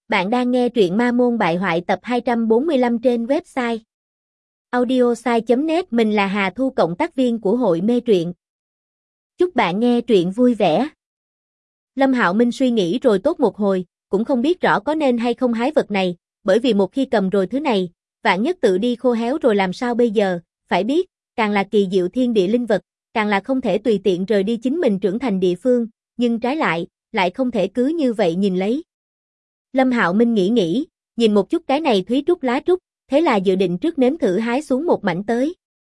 Bạn đang nghe truyện Ma Môn Bại Hoại tập 245 trên website audiosai.net. Mình là Hà Thu, cộng tác viên của hội mê truyện. Chúc bạn nghe truyện vui vẻ. Lâm Hạo Minh suy nghĩ rồi tốt một hồi, cũng không biết rõ có nên hay không hái vật này, bởi vì một khi cầm rồi thứ này, vạn nhất tự đi khô héo rồi làm sao bây giờ, phải biết, càng là kỳ diệu thiên địa linh vật, càng là không thể tùy tiện rời đi chính mình trưởng thành địa phương, nhưng trái lại không thể cứ như vậy nhìn lấy. Lâm Hạo Minh nghĩ, nhìn một chút cái này thúy trúc lá trúc, thế là dự định trước nếm thử hái xuống một mảnh tới.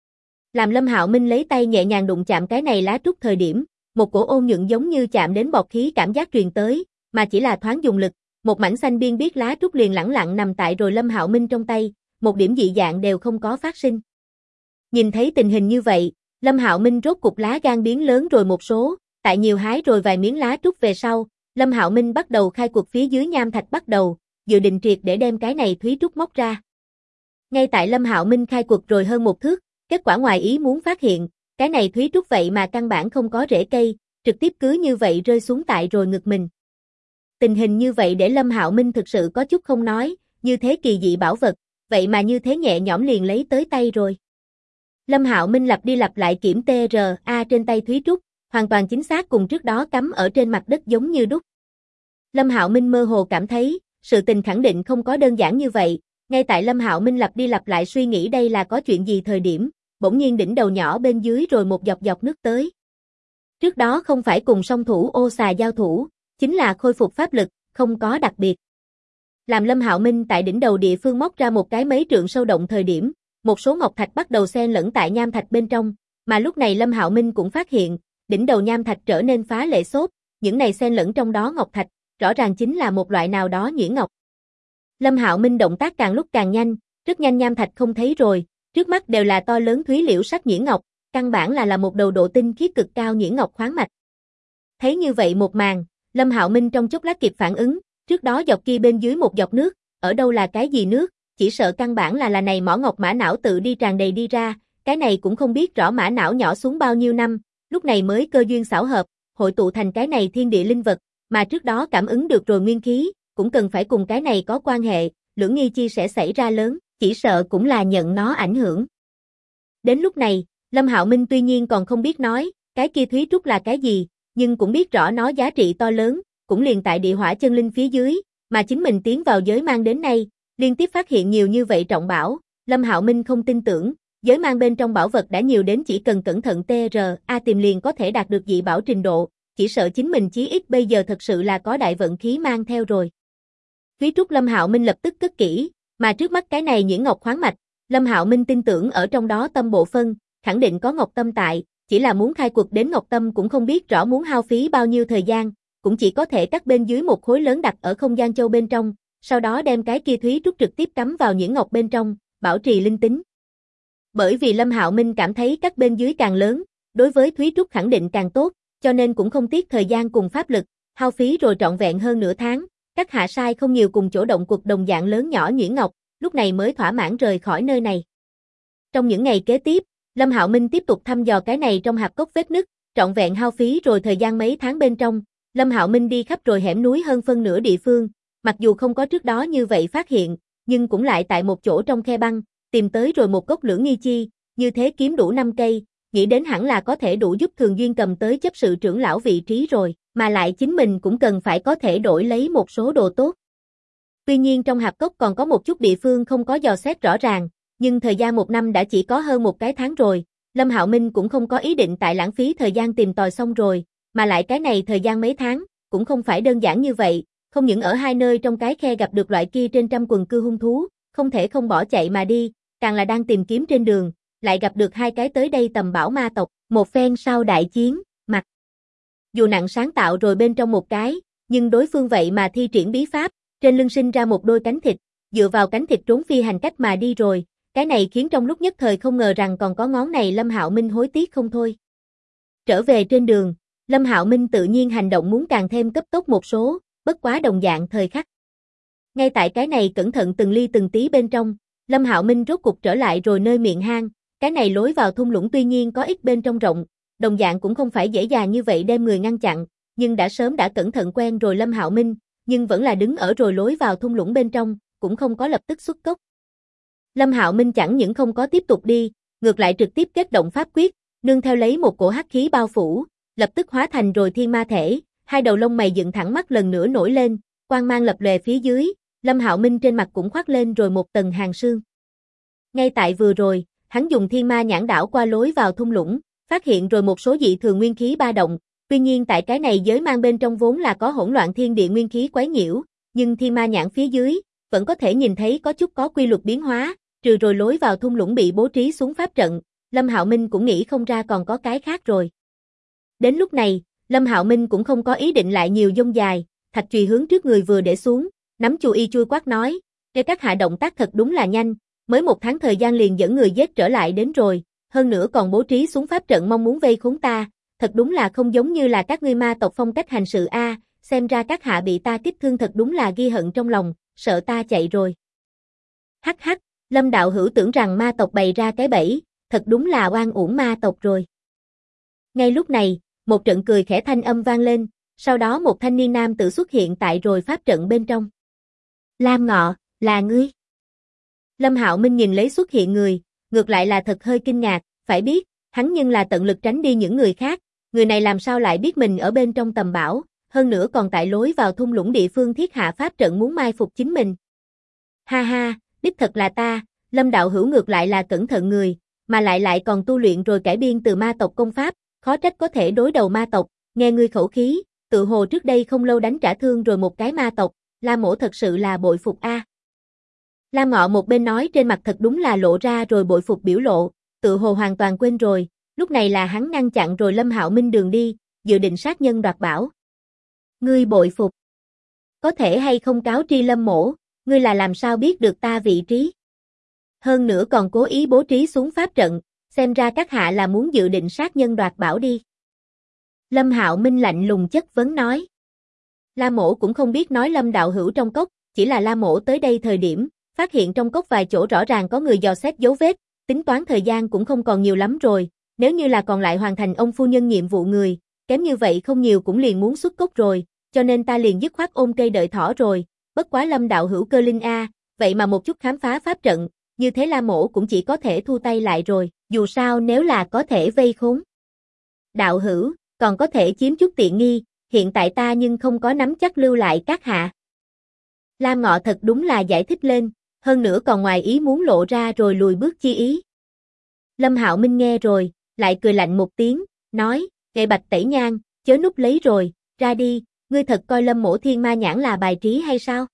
Làm Lâm Hạo Minh lấy tay nhẹ nhàng đụng chạm cái này lá trúc thời điểm, một cổ ôn nhuận giống như chạm đến bọt khí cảm giác truyền tới, mà chỉ là thoáng dùng lực, một mảnh xanh biên biết lá trúc liền lẳng lặng nằm tại rồi Lâm Hạo Minh trong tay, một điểm dị dạng đều không có phát sinh. Nhìn thấy tình hình như vậy, Lâm Hạo Minh rốt cục lá gan biến lớn rồi một số, tại nhiều hái rồi vài miếng lá trúc về sau, Lâm Hạo Minh bắt đầu khai cuộc phía dưới nham thạch bắt đầu, dự định triệt để đem cái này thúy trúc móc ra. Ngay tại Lâm Hạo Minh khai cuộc rồi hơn một thước, kết quả ngoài ý muốn phát hiện, cái này thúy trúc vậy mà căn bản không có rễ cây, trực tiếp cứ như vậy rơi xuống tại rồi ngực mình. Tình hình như vậy để Lâm Hạo Minh thực sự có chút không nói, như thế kỳ dị bảo vật, vậy mà như thế nhẹ nhõm liền lấy tới tay rồi. Lâm Hạo Minh lặp đi lặp lại kiểm TRA trên tay thúy trúc, hoàn toàn chính xác cùng trước đó cắm ở trên mặt đất giống như đúc. Lâm Hạo Minh mơ hồ cảm thấy, sự tình khẳng định không có đơn giản như vậy, ngay tại Lâm Hạo Minh lặp đi lặp lại suy nghĩ đây là có chuyện gì thời điểm, bỗng nhiên đỉnh đầu nhỏ bên dưới rồi một giọt nước tới. Trước đó không phải cùng song thủ ô xà giao thủ, chính là khôi phục pháp lực, không có đặc biệt. Làm Lâm Hạo Minh tại đỉnh đầu địa phương móc ra một cái mấy trượng sâu động thời điểm, một số ngọc thạch bắt đầu xen lẫn tại nham thạch bên trong, mà lúc này Lâm Hạo Minh cũng phát hiện, đỉnh đầu nham thạch trở nên phá lệ xốp, những này xen lẫn trong đó ngọc thạch, rõ ràng chính là một loại nào đó nhuyễn ngọc. Lâm Hạo Minh động tác càng lúc càng nhanh, rất nhanh nham thạch không thấy rồi, trước mắt đều là to lớn thúy liễu sắc nhuyễn ngọc, căn bản là một đầu độ tinh khiết cực cao nhuyễn ngọc khoáng mạch. Thấy như vậy một màn, Lâm Hạo Minh trong chốc lát kịp phản ứng, trước đó dọc kia bên dưới một giọt nước, ở đâu là cái gì nước, chỉ sợ căn bản là này mỏ ngọc mã não tự đi tràn đầy đi ra, cái này cũng không biết rõ mã não nhỏ xuống bao nhiêu năm, lúc này mới cơ duyên xảo hợp, hội tụ thành cái này thiên địa linh vật, mà trước đó cảm ứng được rồi nguyên khí, cũng cần phải cùng cái này có quan hệ, lưỡng nghi chi sẽ xảy ra lớn, chỉ sợ cũng là nhận nó ảnh hưởng. Đến lúc này, Lâm Hạo Minh tuy nhiên còn không biết nói, cái kia thúy trúc là cái gì, nhưng cũng biết rõ nó giá trị to lớn, cũng liền tại địa hỏa chân linh phía dưới, mà chính mình tiến vào giới mang đến nay, liên tiếp phát hiện nhiều như vậy trọng bảo, Lâm Hạo Minh không tin tưởng, giới mang bên trong bảo vật đã nhiều đến chỉ cần cẩn thận TRA tìm liền có thể đạt được dị bảo trình độ, chỉ sợ chính mình chí ít bây giờ thật sự là có đại vận khí mang theo rồi. Thúy trúc Lâm Hạo Minh lập tức cất kỹ, mà trước mắt cái này nhuyễn ngọc khoáng mạch, Lâm Hạo Minh tin tưởng ở trong đó tâm bộ phân, khẳng định có ngọc tâm tại, chỉ là muốn khai quật đến ngọc tâm cũng không biết rõ muốn hao phí bao nhiêu thời gian, cũng chỉ có thể cắt bên dưới một khối lớn đặt ở không gian châu bên trong, sau đó đem cái kia thúy trúc trực tiếp cắm vào nhuyễn ngọc bên trong, bảo trì linh tính. Bởi vì Lâm Hạo Minh cảm thấy cắt bên dưới càng lớn, đối với thúy trúc khẳng định càng tốt, cho nên cũng không tiếc thời gian cùng pháp lực, hao phí rồi trọn vẹn hơn nửa tháng, cắt hạ sai không nhiều cùng chỗ động quật đồng dạng lớn nhỏ nhuyễn ngọc, lúc này mới thỏa mãn rời khỏi nơi này. Trong những ngày kế tiếp, Lâm Hạo Minh tiếp tục thăm dò cái này trong hạp cốc vết nứt, trọn vẹn hao phí rồi thời gian mấy tháng bên trong, Lâm Hạo Minh đi khắp rồi hẻm núi hơn phân nửa địa phương, mặc dù không có trước đó như vậy phát hiện, nhưng cũng lại tại một chỗ trong khe băng, tìm tới rồi một gốc lưỡng nghi chi, như thế kiếm đủ 5 cây, nghĩ đến hẳn là có thể đủ giúp Thường Duyên cầm tới chấp sự trưởng lão vị trí rồi, mà lại chính mình cũng cần phải có thể đổi lấy một số đồ tốt. Tuy nhiên trong hạp cốc còn có một chút địa phương không có dò xét rõ ràng, nhưng thời gian một năm đã chỉ có hơn một cái tháng rồi, Lâm Hạo Minh cũng không có ý định tại lãng phí thời gian tìm tòi xong rồi, mà lại cái này thời gian mấy tháng, cũng không phải đơn giản như vậy, không những ở hai nơi trong cái khe gặp được loại kia trên trăm quần cư hung thú, không thể không bỏ chạy mà đi, càng là đang tìm kiếm trên đường, lại gặp được hai cái tới đây tầm bảo ma tộc, một phen sau đại chiến, mặc dù nặng sáng tạo rồi bên trong một cái, nhưng đối phương vậy mà thi triển bí pháp, trên lưng sinh ra một đôi cánh thịt, dựa vào cánh thịt trốn phi hành cách mà đi rồi, cái này khiến trong lúc nhất thời không ngờ rằng còn có ngón này Lâm Hạo Minh hối tiếc không thôi. Trở về trên đường, Lâm Hạo Minh tự nhiên hành động muốn càng thêm cấp tốc một số, bất quá đồng dạng thời khắc. Ngay tại cái này cẩn thận từng ly từng tí bên trong, Lâm Hạo Minh rốt cục trở lại rồi nơi miệng hang, cái này lối vào thung lũng tuy nhiên có ít bên trong rộng, đồng dạng cũng không phải dễ dàng như vậy đem người ngăn chặn, nhưng đã sớm đã cẩn thận quen rồi Lâm Hạo Minh, nhưng vẫn là đứng ở rồi lối vào thung lũng bên trong, cũng không có lập tức xuất cốc. Lâm Hạo Minh chẳng những không có tiếp tục đi, ngược lại trực tiếp kết động pháp quyết, nương theo lấy một cổ hắc khí bao phủ, lập tức hóa thành rồi thiên ma thể, hai đầu lông mày dựng thẳng mắt lần nữa nổi lên, quang mang lập lòe phía dưới, Lâm Hạo Minh trên mặt cũng khoác lên rồi một tầng hàn sương. Ngay tại vừa rồi, hắn dùng thiên ma nhãn đảo qua lối vào thung lũng, phát hiện rồi một số dị thường nguyên khí ba động, tuy nhiên tại cái này giới mang bên trong vốn là có hỗn loạn thiên địa nguyên khí quấy nhiễu, nhưng thiên ma nhãn phía dưới, vẫn có thể nhìn thấy có chút có quy luật biến hóa, trừ rồi lối vào thung lũng bị bố trí xuống pháp trận, Lâm Hạo Minh cũng nghĩ không ra còn có cái khác rồi. Đến lúc này, Lâm Hạo Minh cũng không có ý định lại nhiều dông dài, thạch chùy hướng trước người vừa để xuống, nắm chu y chui quát nói, "Để các hạ động tác thật đúng là nhanh, mới 1 tháng thời gian liền dẫn người giết trở lại đến rồi, hơn nữa còn bố trí xuống pháp trận mong muốn vây khốn ta, thật đúng là không giống như là các ngươi ma tộc phong cách hành sự a, xem ra các hạ bị ta kích thương thật đúng là ghi hận trong lòng, sợ ta chạy rồi." Hắc hắc, Lâm đạo hữu tưởng rằng ma tộc bày ra cái bẫy, thật đúng là oan uổng ma tộc rồi. Ngay lúc này, một trận cười khẽ thanh âm vang lên, sau đó một thanh niên nam tử xuất hiện tại rồi pháp trận bên trong. Lam Ngọ, là ngươi? Lâm Hạo Minh nhìn lấy xuất hiện người, ngược lại là thật hơi kinh ngạc, phải biết, hắn nhưng là tận lực tránh đi những người khác, người này làm sao lại biết mình ở bên trong tầm bão, hơn nữa còn tại lối vào thung lũng địa phương thiết hạ pháp trận muốn mai phục chính mình. Ha ha, đích thật là ta, Lâm đạo hữu ngược lại là cẩn thận người, mà lại còn tu luyện rồi cải biên từ ma tộc công pháp, khó trách có thể đối đầu ma tộc, nghe ngươi khẩu khí, tự hồ trước đây không lâu đánh trả thương rồi một cái ma tộc, La mỗ thật sự là bội phục a. Lam Ngọ một bên nói trên mặt thật đúng là lộ ra rồi bội phục biểu lộ, tự hồ hoàn toàn quên rồi, lúc này là hắn ngăn chặn rồi Lâm Hạo Minh đường đi, dự định sát nhân đoạt bảo. Ngươi bội phục. Có thể hay không cáo tri Lâm mỗ, ngươi là làm sao biết được ta vị trí? Hơn nữa còn cố ý bố trí xuống pháp trận, xem ra các hạ là muốn dự định sát nhân đoạt bảo đi. Lâm Hạo Minh lạnh lùng chất vấn nói. La mỗ cũng không biết nói Lâm đạo hữu trong cốc, chỉ là La mỗ tới đây thời điểm, phát hiện trong cốc vài chỗ rõ ràng có người dò xét dấu vết, tính toán thời gian cũng không còn nhiều lắm rồi, nếu như là còn lại hoàn thành ông phu nhân nhiệm vụ người, kém như vậy không nhiều cũng liền muốn xuất cốc rồi, cho nên ta liền dứt khoát ôm cây đợi thỏ rồi, bất quá Lâm đạo hữu cơ linh a, vậy mà một chút khám phá pháp trận, như thế La mỗ cũng chỉ có thể thu tay lại rồi, dù sao nếu là có thể vây khốn. Đạo hữu, còn có thể chiếm chút tiện nghi, hiện tại ta nhưng không có nắm chắc lưu lại các hạ. Lam Ngọ thật đúng là giải thích lên, hơn nữa còn ngoài ý muốn lộ ra rồi lùi bước chi ý. Lâm Hạo Minh nghe rồi, lại cười lạnh một tiếng, nói, "Gậy Bạch Tẩy Nhang, chớ núp lấy rồi, ra đi, ngươi thật coi Lâm mỗ thiên ma nhãn là bài trí hay sao?"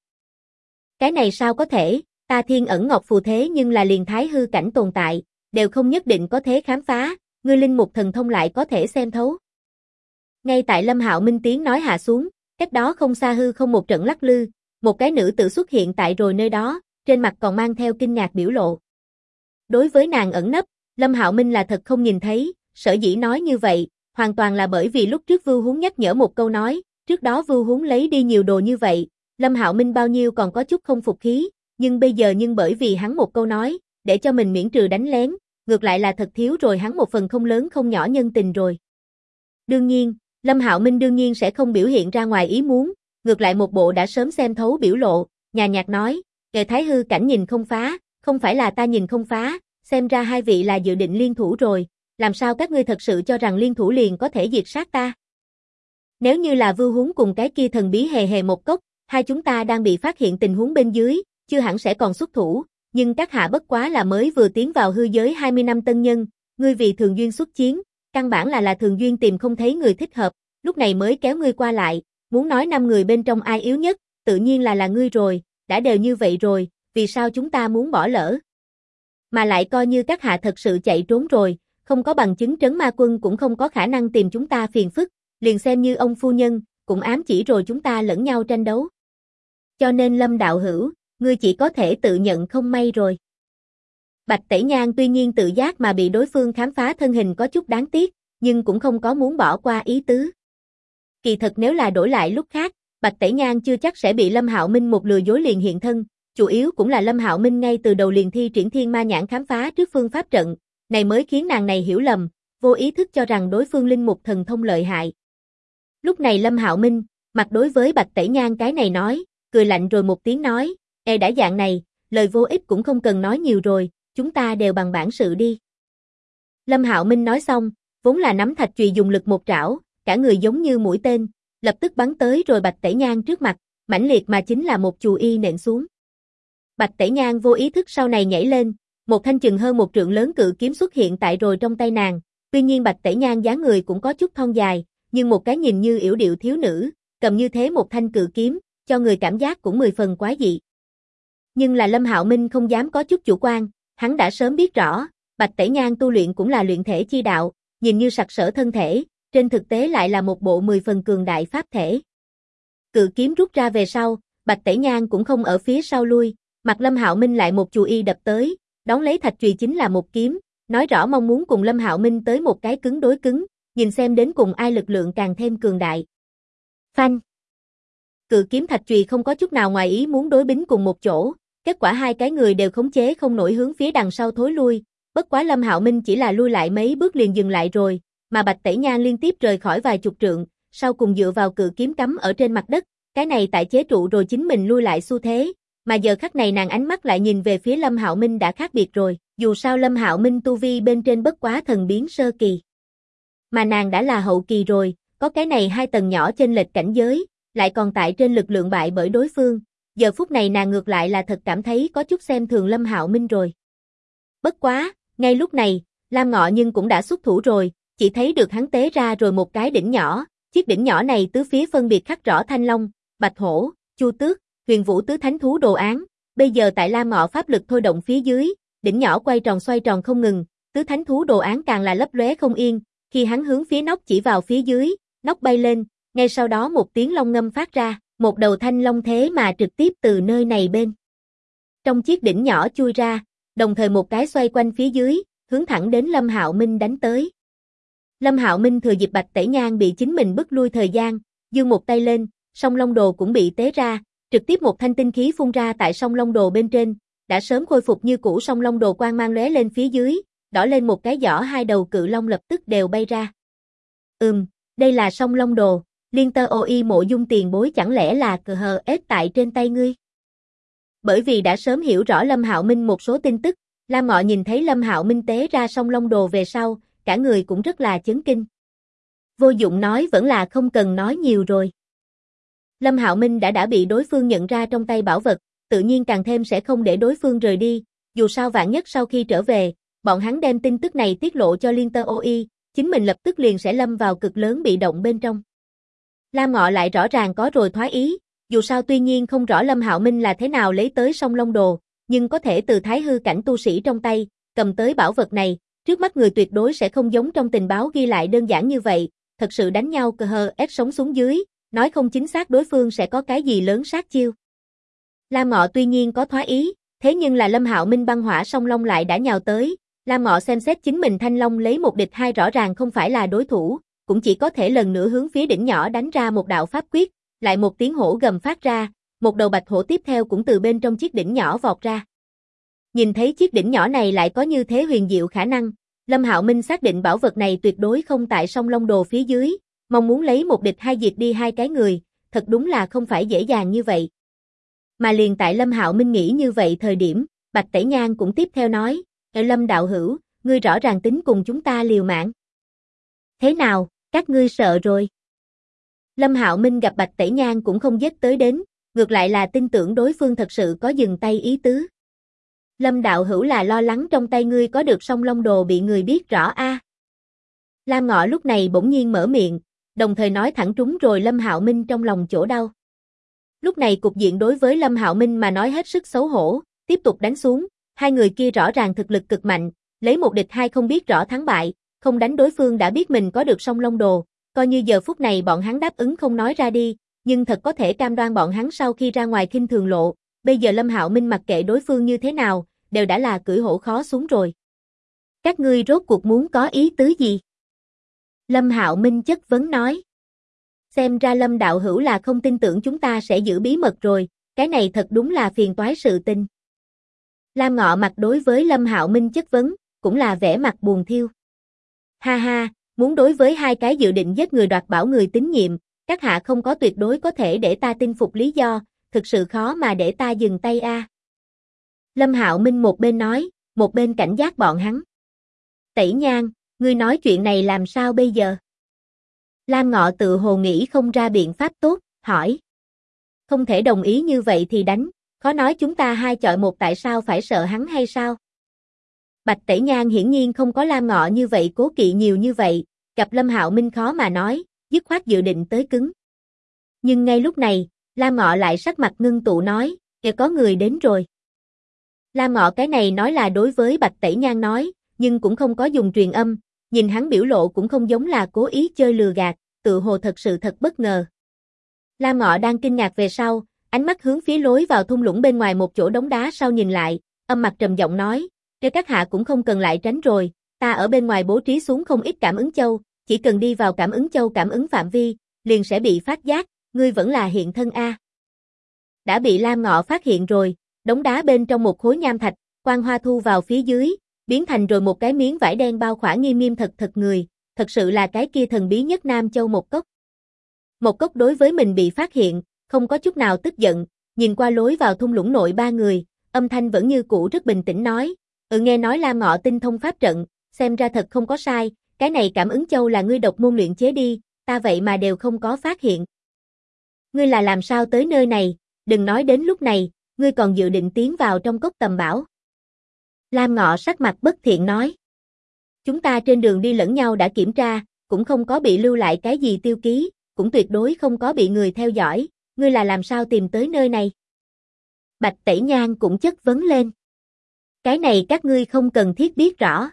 Cái này sao có thể, ta thiên ẩn ngọc phù thế nhưng là liền thái hư cảnh tồn tại, đều không nhất định có thể khám phá, ngươi linh mục thần thông lại có thể xem thấu. Ngay tại Lâm Hạo Minh tiếng nói hạ xuống, cách đó không xa hư không một trận lắc lư, một cái nữ tử xuất hiện tại rồi nơi đó, trên mặt còn mang theo kinh ngạc biểu lộ. Đối với nàng ẩn nấp, Lâm Hạo Minh là thật không nhìn thấy, sở dĩ nói như vậy, hoàn toàn là bởi vì lúc trước Vưu Huống nhắc nhở một câu nói, trước đó Vưu Huống lấy đi nhiều đồ như vậy, Lâm Hạo Minh bao nhiêu còn có chút không phục khí, nhưng bây giờ bởi vì hắn một câu nói, để cho mình miễn trừ đánh lén, ngược lại là thật thiếu rồi hắn một phần không lớn không nhỏ nhân tình rồi. Đương nhiên, Lâm Hạo Minh đương nhiên sẽ không biểu hiện ra ngoài ý muốn, ngược lại một bộ đã sớm xem thấu biểu lộ, nhàn nhạt nói, "Kẻ thái hư cảnh nhìn không phá, không phải là ta nhìn không phá, xem ra hai vị là dự định liên thủ rồi, làm sao các ngươi thật sự cho rằng liên thủ liền có thể diệt sát ta? Nếu như là Vưu Huống cùng cái kia thần bí hề hề một cốc, hai chúng ta đang bị phát hiện tình huống bên dưới, chưa hẳn sẽ còn xuất thủ, nhưng các hạ bất quá là mới vừa tiến vào hư giới 20 năm tân nhân, ngươi vì thường duyên xuất chiến, căn bản là thường duyên tìm không thấy người thích hợp, lúc này mới kéo ngươi qua lại, muốn nói 5 người bên trong ai yếu nhất, tự nhiên là ngươi rồi, đã đều như vậy rồi, vì sao chúng ta muốn bỏ lỡ? Mà lại coi như các hạ thật sự chạy trốn rồi, không có bằng chứng trấn ma quân cũng không có khả năng tìm chúng ta phiền phức, liền xem như ông phu nhân, cũng ám chỉ rồi chúng ta lẫn nhau tranh đấu. Cho nên Lâm đạo hữu, ngươi chỉ có thể tự nhận không may rồi. Bạch Tẩy Nhan tuy nhiên tự giác mà bị đối phương khám phá thân hình có chút đáng tiếc, nhưng cũng không có muốn bỏ qua ý tứ. Kỳ thật nếu là đổi lại lúc khác, Bạch Tẩy Nhan chưa chắc sẽ bị Lâm Hạo Minh một lừa dối liền hiện thân, chủ yếu cũng là Lâm Hạo Minh ngay từ đầu liền thi triển thiên ma nhãn khám phá trước phương pháp trận, này mới khiến nàng này hiểu lầm, vô ý thức cho rằng đối phương linh mục thần thông lợi hại. Lúc này Lâm Hạo Minh, mặt đối với Bạch Tẩy Nhan cái này nói, cười lạnh rồi một tiếng nói, đã dạng này, lời vô ích cũng không cần nói nhiều rồi, chúng ta đều bằng bản sự đi. Lâm Hạo Minh nói xong, vốn là nắm thạch chùy dùng lực một trảo, cả người giống như mũi tên, lập tức bắn tới rồi Bạch Tẩy Nhan trước mặt, mãnh liệt mà chính là một chù y nện xuống. Bạch Tẩy Nhan vô ý thức sau này nhảy lên, một thanh chừng hơn 1 trượng lớn cự kiếm xuất hiện tại rồi trong tay nàng, tuy nhiên Bạch Tẩy Nhan dáng người cũng có chút thon dài, nhưng một cái nhìn như yểu điệu thiếu nữ, cầm như thế một thanh cự kiếm, cho người cảm giác cũng 10 phần quái dị. Nhưng là Lâm Hạo Minh không dám có chút chủ quan, hắn đã sớm biết rõ, Bạch Tẩy Nhan tu luyện cũng là luyện thể chi đạo, nhìn như sặc sỡ thân thể, trên thực tế lại là một bộ 10 phần cường đại pháp thể. Cự kiếm rút ra về sau, Bạch Tẩy Nhan cũng không ở phía sau lui, mặt Lâm Hạo Minh lại một chù y đập tới, đón lấy thạch chùy chính là một kiếm, nói rõ mong muốn cùng Lâm Hạo Minh tới một cái cứng đối cứng, nhìn xem đến cùng ai lực lượng càng thêm cường đại. Phanh. Cự kiếm thạch chùy không có chút nào ngoài ý muốn đối bính cùng một chỗ, kết quả hai cái người đều khống chế không nổi hướng phía đằng sau thối lui, bất quá Lâm Hạo Minh chỉ là lui lại mấy bước liền dừng lại rồi, mà Bạch Tẩy Nhan liên tiếp rời khỏi vài chục trượng, sau cùng dựa vào cự kiếm cắm ở trên mặt đất, cái này tại chế trụ rồi chính mình lui lại xu thế, mà giờ khắc này nàng ánh mắt lại nhìn về phía Lâm Hạo Minh đã khác biệt rồi, dù sao Lâm Hạo Minh tu vi bên trên bất quá thần biến sơ kỳ, mà nàng đã là hậu kỳ rồi, có cái này 2 tầng nhỏ chênh lệch cảnh giới, lại còn tại trên lực lượng bại bởi đối phương, giờ phút này nàng ngược lại là thật cảm thấy có chút xem thường Lâm Hạo Minh rồi. Bất quá, ngay lúc này, Lam Ngọ nhưng cũng đã xuất thủ rồi, chỉ thấy được hắn tế ra rồi một cái đỉnh nhỏ, chiếc đỉnh nhỏ này tứ phía phân biệt khắc rõ Thanh Long, Bạch Hổ, Chu Tước, Huyền Vũ tứ thánh thú đồ án, bây giờ tại Lam Ngọ pháp lực thôi động phía dưới, đỉnh nhỏ quay tròn xoay tròn không ngừng, tứ thánh thú đồ án càng là lấp lóe không yên, khi hắn hướng phía nóc chỉ vào phía dưới, nóc bay lên, ngay sau đó một tiếng long ngâm phát ra, một đầu thanh long thế mà trực tiếp từ nơi này bên trong chiếc đỉnh nhỏ chui ra, đồng thời một cái xoay quanh phía dưới, hướng thẳng đến Lâm Hạo Minh đánh tới. Lâm Hạo Minh thừa dịp Bạch Tẩy Nhan bị chính mình bức lui thời gian, giương một tay lên, song long đồ cũng bị tế ra, trực tiếp một thanh tinh khí phun ra tại song long đồ bên trên, đã sớm khôi phục như cũ song long đồ quang mang lóe lên phía dưới, đỏ lên một cái giỏ 2 đầu cự long lập tức đều bay ra. Đây là song long đồ, Liên Tơ OI Mộ Dung tiền bối chẳng lẽ là cờ hờ ết tại trên tay ngươi? Bởi vì đã sớm hiểu rõ Lâm Hạo Minh một số tin tức, Lam Ngọ nhìn thấy Lâm Hạo Minh tế ra song long đồ về sau, cả người cũng rất là chấn kinh. Vô dụng nói vẫn là không cần nói nhiều rồi. Lâm Hạo Minh đã bị đối phương nhận ra trong tay bảo vật, tự nhiên càng thêm sẽ không để đối phương rời đi, dù sao vạn nhất sau khi trở về, bọn hắn đem tin tức này tiết lộ cho Liên Tơ OI, chính mình lập tức liền sẽ lâm vào cực lớn bị động bên trong. Lam Ngọ lại rõ ràng có rồi thoái ý, dù sao tuy nhiên không rõ Lâm Hạo Minh là thế nào lấy tới song long đồ, nhưng có thể từ thái hư cảnh tu sĩ trong tay, cầm tới bảo vật này, trước mắt người tuyệt đối sẽ không giống trong tình báo ghi lại đơn giản như vậy, thật sự đánh nhau cờ hờ ép sống xuống dưới, nói không chính xác đối phương sẽ có cái gì lớn sát chiêu. Lam Ngọ tuy nhiên có thoái ý, thế nhưng là Lâm Hạo Minh băng hỏa song long lại đã nhào tới, Lam Ngọ xem xét chính mình thanh long lấy 1 địch 2 rõ ràng không phải là đối thủ, cũng chỉ có thể lần nữa hướng phía đỉnh nhỏ đánh ra một đạo pháp quyết, lại một tiếng hổ gầm phát ra, một đầu bạch hổ tiếp theo cũng từ bên trong chiếc đỉnh nhỏ vọt ra. Nhìn thấy chiếc đỉnh nhỏ này lại có như thế huyền diệu khả năng, Lâm Hạo Minh xác định bảo vật này tuyệt đối không tại song long đồ phía dưới, mong muốn lấy 1 địch 2 diệt đi 2 cái người, thật đúng là không phải dễ dàng như vậy. Mà liền tại Lâm Hạo Minh nghĩ như vậy thời điểm, Bạch Tẩy Nhan cũng tiếp theo nói, Lâm đạo hữu, ngươi rõ ràng tính cùng chúng ta liều mạng. Thế nào, các ngươi sợ rồi? Lâm Hạo Minh gặp Bạch Tẩy Nhan cũng không dết tới đến, ngược lại là tin tưởng đối phương thật sự có dừng tay ý tứ. Lâm đạo hữu là lo lắng trong tay ngươi có được song long đồ bị người biết rõ a. Lam Ngọ lúc này bỗng nhiên mở miệng, đồng thời nói thẳng trúng rồi Lâm Hạo Minh trong lòng chỗ đau. Lúc này cục diện đối với Lâm Hạo Minh mà nói hết sức xấu hổ, tiếp tục đánh xuống, hai người kia rõ ràng thực lực cực mạnh, lấy 1 địch 2 không biết rõ thắng bại, không đánh đối phương đã biết mình có được song long đồ, coi như giờ phút này bọn hắn đáp ứng không nói ra đi, nhưng thật có thể cam đoan bọn hắn sau khi ra ngoài khinh thường lộ, bây giờ Lâm Hạo Minh mặc kệ đối phương như thế nào, đều đã là cưỡi hổ khó xuống rồi. Các ngươi rốt cuộc muốn có ý tứ gì? Lâm Hạo Minh chất vấn nói. Xem ra Lâm đạo hữu là không tin tưởng chúng ta sẽ giữ bí mật rồi, cái này thật đúng là phiền toái sự tình. Lam Ngọ mặt đối với Lâm Hạo Minh chất vấn, cũng là vẻ mặt buồn thiêu. Ha ha, muốn đối với 2 cái dự định giết người đoạt bảo người tín nhiệm, Các hạ không có tuyệt đối có thể để ta tin phục lý do, thực sự khó mà để ta dừng tay a. Lâm Hạo Minh một bên nói, một bên cảnh giác bọn hắn. Tẩy Nhan, ngươi nói chuyện này làm sao bây giờ? Lam Ngọ tự hồ nghĩ không ra biện pháp tốt, hỏi. Không thể đồng ý như vậy thì đánh, khó nói chúng ta hai chọi một tại sao phải sợ hắn hay sao? Bạch Tẩy Nhan hiển nhiên không có Lam Ngọ như vậy cố kỵ nhiều như vậy, gặp Lâm Hạo Minh khó mà nói, dứt khoát dự định tới cứng. Nhưng ngay lúc này, Lam Ngọ lại sắc mặt ngưng tụ nói, kìa có người đến rồi. Lam Ngọ cái này nói là đối với Bạch Tẩy Nhan nói, nhưng cũng không có dùng truyền âm, nhìn hắn biểu lộ cũng không giống là cố ý chơi lừa gạt, tự hồ thật sự thật bất ngờ. Lam Ngọ đang kinh ngạc về sau, ánh mắt hướng phía lối vào thung lũng bên ngoài một chỗ đống đá sau nhìn lại, âm mặt trầm giọng nói, kêu các hạ cũng không cần lại tránh rồi, ta ở bên ngoài bố trí xuống không ít cảm ứng châu, chỉ cần đi vào cảm ứng châu cảm ứng phạm vi, liền sẽ bị phát giác, ngươi vẫn là hiện thân a. Đã bị Lam Ngọ phát hiện rồi, đống đá bên trong một khối nham thạch, quang hoa thu vào phía dưới, biến thành rồi một cái miếng vải đen bao khỏa nghiêm nghiêm thật người, thật sự là cái kia thần bí nhất Nam Châu Một Cốc. Một Cốc đối với mình bị phát hiện, không có chút nào tức giận, nhìn qua lối vào thung lũng nội ba người, âm thanh vẫn như cũ rất bình tĩnh nói, nghe nói Lam Ngọ tinh thông pháp trận, xem ra thật không có sai, cái này cảm ứng châu là ngươi độc môn luyện chế đi, ta vậy mà đều không có phát hiện. Ngươi là làm sao tới nơi này, đừng nói đến lúc này, ngươi còn dự định tiến vào trong cốc tầm bảo. Lam Ngọ sắc mặt bất thiện nói. Chúng ta trên đường đi lẫn nhau đã kiểm tra, cũng không có bị lưu lại cái gì tiêu ký, cũng tuyệt đối không có bị người theo dõi, ngươi là làm sao tìm tới nơi này? Bạch Tẩy Nhan cũng chất vấn lên. Cái này các ngươi không cần thiết biết rõ.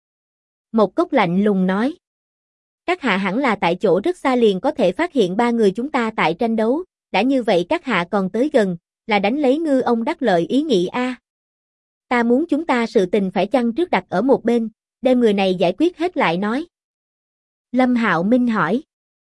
Một Cốc lạnh lùng nói. Các hạ hẳn là tại chỗ rất xa liền có thể phát hiện ba người chúng ta tại tranh đấu, đã như vậy các hạ còn tới gần, là đánh lấy ngư ông đắc lợi ý nghĩ a. Ta muốn chúng ta sự tình phải chăng trước đặt ở một bên, đem người này giải quyết hết lại nói. Lâm Hạo Minh hỏi.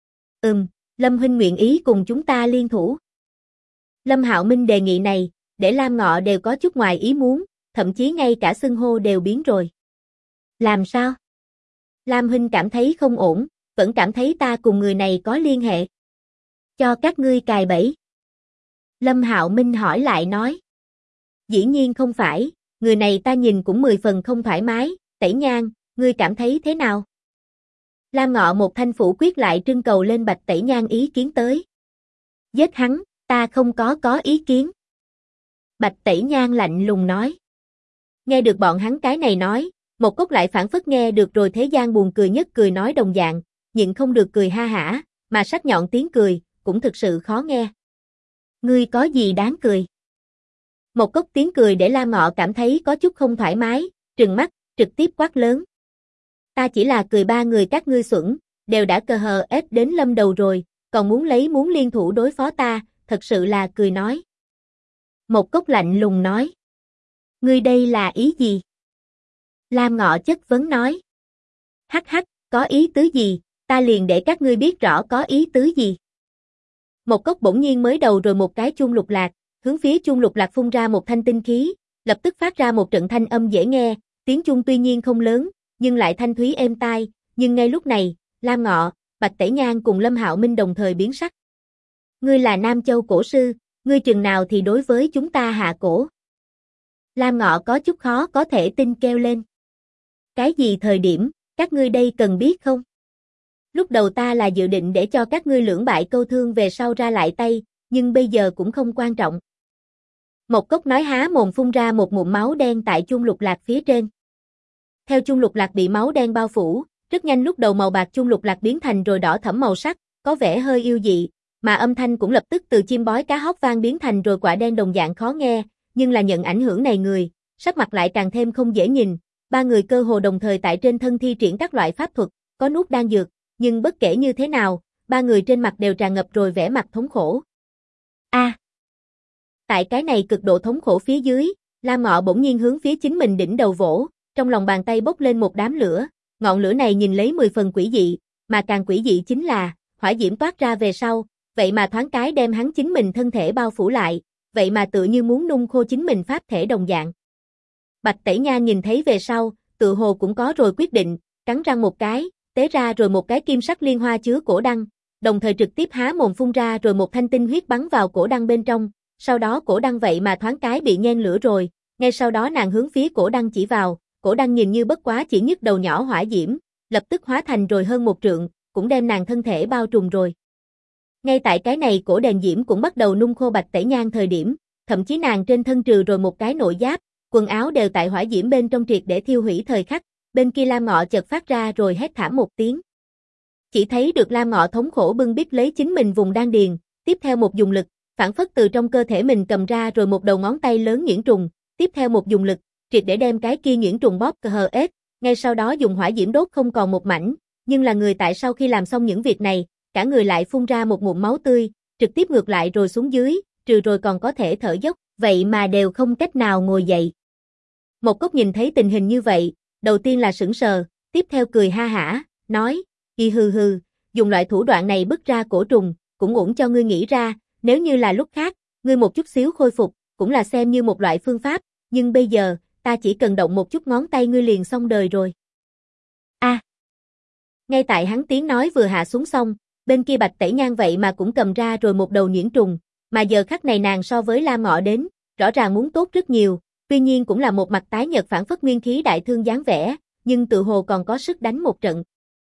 Lâm huynh nguyện ý cùng chúng ta liên thủ. Lâm Hạo Minh đề nghị này, để Lam Ngọ đều có chút ngoài ý muốn, thậm chí ngay cả xưng hô đều biến rồi. Làm sao? Lam huynh cảm thấy không ổn, vẫn cảm thấy ta cùng người này có liên hệ. Cho các ngươi cài bẫy. Lâm Hạo Minh hỏi lại nói. Dĩ nhiên không phải, người này ta nhìn cũng 10 phần không thoải mái, Tẩy Nhan, ngươi cảm thấy thế nào? Lam Ngọ một thanh phủ quyết lại trưng cầu lên Bạch Tẩy Nhan ý kiến tới. Giết hắn, ta không có ý kiến. Bạch Tẩy Nhan lạnh lùng nói. Nghe được bọn hắn cái này nói, Một Cốc lại phản phất nghe được rồi thế gian buồn cười nhất cười nói đồng dạng, nhịn không được cười ha hả, mà sắc nhọn tiếng cười, cũng thực sự khó nghe. Ngươi có gì đáng cười? Một Cốc tiếng cười để Lam Ngọ cảm thấy có chút không thoải mái, trừng mắt, trực tiếp quát lớn. Ta chỉ là cười ba người các ngươi xuẩn, đều đã cờ hờ ép đến lâm đầu rồi, còn muốn liên thủ đối phó ta, thật sự là cười nói. Một Cốc lạnh lùng nói. Ngươi đây là ý gì? Lam Ngọ chất vấn nói. Hắc hắc, có ý tứ gì, ta liền để các ngươi biết rõ có ý tứ gì. Một Cốc bỗng nhiên mới đầu rồi một cái chuông lục lạc, hướng phía chuông lục lạc phun ra một thanh tinh khí, lập tức phát ra một trận thanh âm dễ nghe, tiếng chuông tuy nhiên không lớn, nhưng lại thanh thúy êm tai, nhưng ngay lúc này, Lam Ngọ, Bạch Tẩy Nhan cùng Lâm Hạo Minh đồng thời biến sắc. Ngươi là Nam Châu cổ sư, ngươi chừng nào thì đối với chúng ta hạ cổ? Lam Ngọ có chút khó có thể tin kêu lên. Cái gì thời điểm, các ngươi đây cần biết không? Lúc đầu ta là dự định để cho các ngươi lưỡng bại câu thương về sau ra lại tay, nhưng bây giờ cũng không quan trọng. Một Cốc nói há mồm phun ra một ngụm máu đen tại chuông lục lạc phía trên. Theo chuông lục lạc bị máu đen bao phủ, rất nhanh lúc đầu màu bạc chuông lục lạc biến thành rồi đỏ thẫm màu sắc, có vẻ hơi yêu dị, mà âm thanh cũng lập tức từ chim bói cá hót vang biến thành rồi quả đen đồng dạng khó nghe, nhưng là nhận ảnh hưởng này người, sắc mặt lại càng thêm không dễ nhìn, ba người cơ hồ đồng thời tại trên thân thi triển các loại pháp thuật, có nuốt đan dược, nhưng bất kể như thế nào, ba người trên mặt đều tràn ngập rồi vẻ mặt thống khổ. Tại cái này cực độ thống khổ phía dưới, Lam Ngọ bỗng nhiên hướng phía chính mình đỉnh đầu vỗ, trong lòng bàn tay bốc lên một đám lửa, ngọn lửa này nhìn lấy 10 phần quỷ dị, mà càng quỷ dị chính là, hỏa diễm toát ra về sau, vậy mà thoáng cái đem hắn chính mình thân thể bao phủ lại, vậy mà tự như muốn nung khô chính mình pháp thể đồng dạng. Bạch Tẩy Nhan nhìn thấy về sau, tự hồ cũng có rồi quyết định, cắn răng một cái, tế ra rồi một cái kim sắc liên hoa chứa cổ đăng, đồng thời trực tiếp há mồm phun ra rồi một thanh tinh huyết bắn vào cổ đăng bên trong, sau đó cổ đăng vậy mà thoáng cái bị nhen lửa rồi, ngay sau đó nàng hướng phía cổ đăng chỉ vào, cổ đăng nhìn như bất quá chỉ nhức đầu nhỏ hỏa diễm, lập tức hóa thành rồi hơn 1 trượng, cũng đem nàng thân thể bao trùm rồi. Ngay tại cái này cổ đèn diễm cũng bắt đầu nung khô Bạch Tẩy Nhan thời điểm, thậm chí nàng trên thân trừ rồi một cái nội giáp, quần áo đều tại hỏa diễm bên trong triệt để thiêu hủy thời khắc, bên kia Lam Ngọ chợt phát ra rồi hét thảm một tiếng. Chỉ thấy được Lam Ngọ thống khổ bưng bít lấy chính mình vùng đan điền, tiếp theo một dùng lực, phản phất từ trong cơ thể mình cầm ra rồi một đầu ngón tay lớn nhuyễn trùng, tiếp theo một dùng lực, triệt để đem cái kia nhuyễn trùng bóp hết, ngay sau đó dùng hỏa diễm đốt không còn một mảnh, nhưng là người tại sau khi làm xong những việc này, cả người lại phun ra một ngụm máu tươi, trực tiếp ngược lại rồi xuống dưới, trừ rồi còn có thể thở dốc, vậy mà đều không cách nào ngồi dậy. Một Cốc nhìn thấy tình hình như vậy, đầu tiên là sững sờ, tiếp theo cười ha hả, nói, hừ hừ, dùng loại thủ đoạn này bức ra cổ trùng, cũng uổng cho ngươi nghĩ ra, nếu như là lúc khác, ngươi một chút xíu khôi phục, cũng là xem như một loại phương pháp, nhưng bây giờ, ta chỉ cần động một chút ngón tay ngươi liền xong đời rồi. Ngay tại hắn tiếng nói vừa hạ xuống xong, bên kia Bạch Tẩy Nhan vậy mà cũng cầm ra rồi một đầu nhuyễn trùng, mà giờ khắc này nàng so với Lam Ngọ đến, rõ ràng muốn tốt rất nhiều, tuy nhiên cũng là một mặt tái nhợt phản phất nguyên khí đại thương dáng vẻ, nhưng tự hồ còn có sức đánh một trận.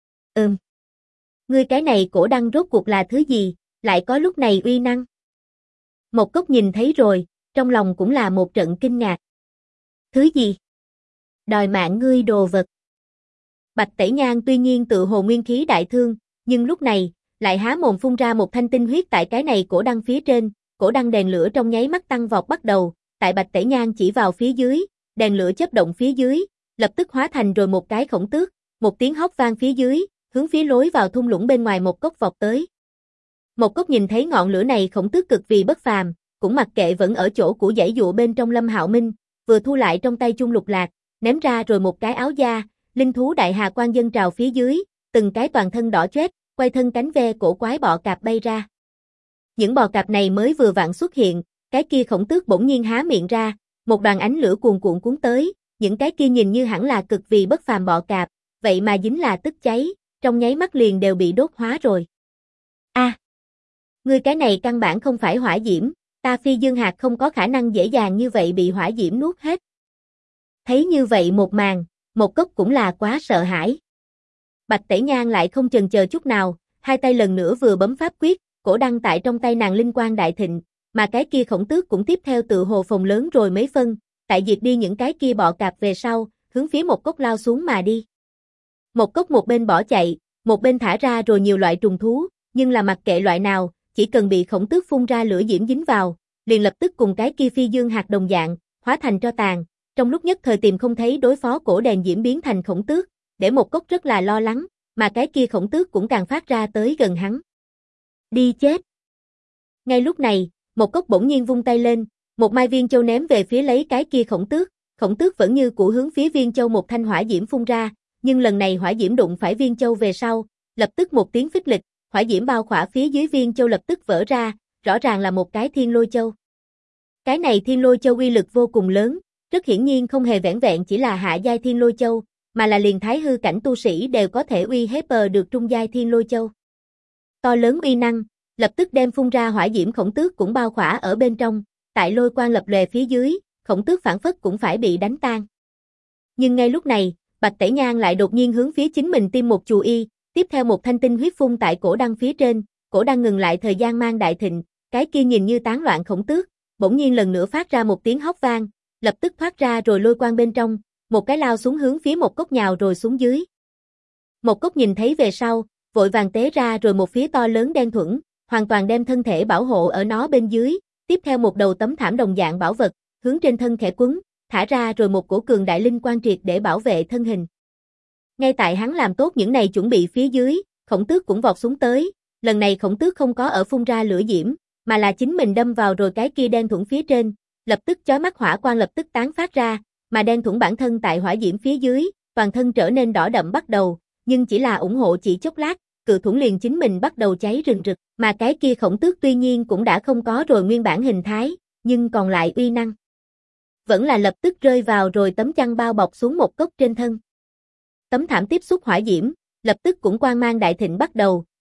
Ngươi cái này cổ đăng rốt cuộc là thứ gì, lại có lúc này uy năng? Một Cốc nhìn thấy rồi, trong lòng cũng là một trận kinh ngạc. Thứ gì? Đòi mạng ngươi đồ vật. Bạch Tẩy Nhan tuy nhiên tự hồ nguyên khí đại thương, nhưng lúc này, lại há mồm phun ra một thanh tinh huyết tại cái này cổ đăng phía trên, cổ đăng đèn lửa trong nháy mắt tăng vọt bắt đầu, tại Bạch Tẩy Nhan chỉ vào phía dưới, đèn lửa chớp động phía dưới, lập tức hóa thành rồi một cái khổng tước, một tiếng hóc vang phía dưới, hướng phía lối vào thung lũng bên ngoài Một Cốc vọt tới. Một Cốc nhìn thấy ngọn lửa này khổng tước cực vì bất phàm, cũng mặc kệ vẫn ở chỗ cũ giãy dụa bên trong Lâm Hạo Minh, vừa thu lại trong tay chung lục lạc, ném ra rồi một cái áo da, linh thú đại hà quan dân trào phía dưới, từng cái toàn thân đỏ chót, quay thân cánh ve cổ quái bọ cạp bay ra. Những bọ cạp này mới vừa vặn xuất hiện, cái kia khổng tước bỗng nhiên há miệng ra, một đoàn ánh lửa cuồn cuộn cuốn tới, những cái kia nhìn như hẳn là cực vì bất phàm bọ cạp, vậy mà dính là tức cháy, trong nháy mắt liền đều bị đốt hóa rồi. Ngươi cái này căn bản không phải hỏa diễm, ta Phi Dương Hạc không có khả năng dễ dàng như vậy bị hỏa diễm nuốt hết. Thấy như vậy một màn, Một Cốc cũng là quá sợ hãi. Bạch Tẩy Nhan lại không chần chờ chút nào, hai tay lần nữa vừa bấm pháp quyết, cổ đăng tại trong tay nàng linh quang đại thịnh, mà cái kia khổng tước cũng tiếp theo tự hồ phồng lớn rồi mấy phân, tại diệt đi những cái kia bọ cạp về sau, hướng phía Một Cốc lao xuống mà đi. Một Cốc một bên bỏ chạy, một bên thả ra rồi nhiều loại trùng thú, nhưng là mặc kệ loại nào, chỉ cần bị khổng tước phun ra lửa diễm dính vào, liền lập tức cùng cái kia Phi Dương Hạc đồng dạng, hóa thành tro tàn, trong lúc nhất thời tìm không thấy đối phó cổ đèn diễm biến thành khổng tước, để Một Cốc rất là lo lắng, mà cái kia khổng tước cũng càng phát ra tới gần hắn. Đi chết! Ngay lúc này, Một Cốc bỗng nhiên vung tay lên, một mai viên châu ném về phía lấy cái kia khổng tước vẫn như cũ hướng phía viên châu một thanh hỏa diễm phun ra, nhưng lần này hỏa diễm đụng phải viên châu về sau, lập tức một tiếng phích lịch, hỏa diễm bao khỏa phía dưới viên châu lập tức vỡ ra, rõ ràng là một cái thiên lôi châu. Cái này thiên lôi châu uy lực vô cùng lớn, rất hiển nhiên không hề vẻn vẹn chỉ là hạ giai thiên lôi châu, mà là liền thái hư cảnh tu sĩ đều có thể uy hiếp được trung giai thiên lôi châu. To lớn uy năng, lập tức đem phun ra hỏa diễm khổng tước cũng bao khỏa ở bên trong, tại lôi quang lập lòe phía dưới, khổng tước phản phất cũng phải bị đánh tan. Nhưng ngay lúc này, Bạch Tẩy Nhan lại đột nhiên hướng phía chính mình tiêm một chù y, tiếp theo một thanh tinh huyết phun tại cổ đăng phía trên, cổ đăng ngừng lại thời gian mang đại thịnh, cái kia nhìn như tán loạn khổng tước, bỗng nhiên lần nữa phát ra một tiếng hóc vang, lập tức thoát ra rồi lôi quang bên trong, một cái lao xuống hướng phía Một Cốc nhào rồi xuống dưới. Một Cốc nhìn thấy về sau, vội vàng tế ra rồi một phía to lớn đen thuẫn, hoàn toàn đem thân thể bảo hộ ở nó bên dưới, tiếp theo một đầu tấm thảm đồng dạng bảo vật, hướng trên thân khẽ quấn, thả ra rồi một cổ cường đại linh quang triệt để bảo vệ thân hình. Ngay tại hắn làm tốt những này chuẩn bị phía dưới, khổng tước cũng vọt xuống tới, lần này khổng tước không có ở phun ra lửa diễm, mà là chính mình đâm vào rồi cái kia đen thuẫn phía trên, lập tức chói mắt hỏa quang lập tức tán phát ra, mà đen thuẫn bản thân tại hỏa diễm phía dưới, toàn thân trở nên đỏ đậm bắt đầu, nhưng chỉ là ủng hộ chỉ chốc lát, cự thuẫn liền chính mình bắt đầu cháy rừng rực, mà cái kia khổng tước tuy nhiên cũng đã không có rồi nguyên bản hình thái, nhưng còn lại uy năng vẫn là lập tức rơi vào rồi tấm chăn bao bọc xuống Một Cốc trên thân. Tấm thảm tiếp xúc hỏa diễm, lập tức cũng quang mang đại thịnh bắt đầu,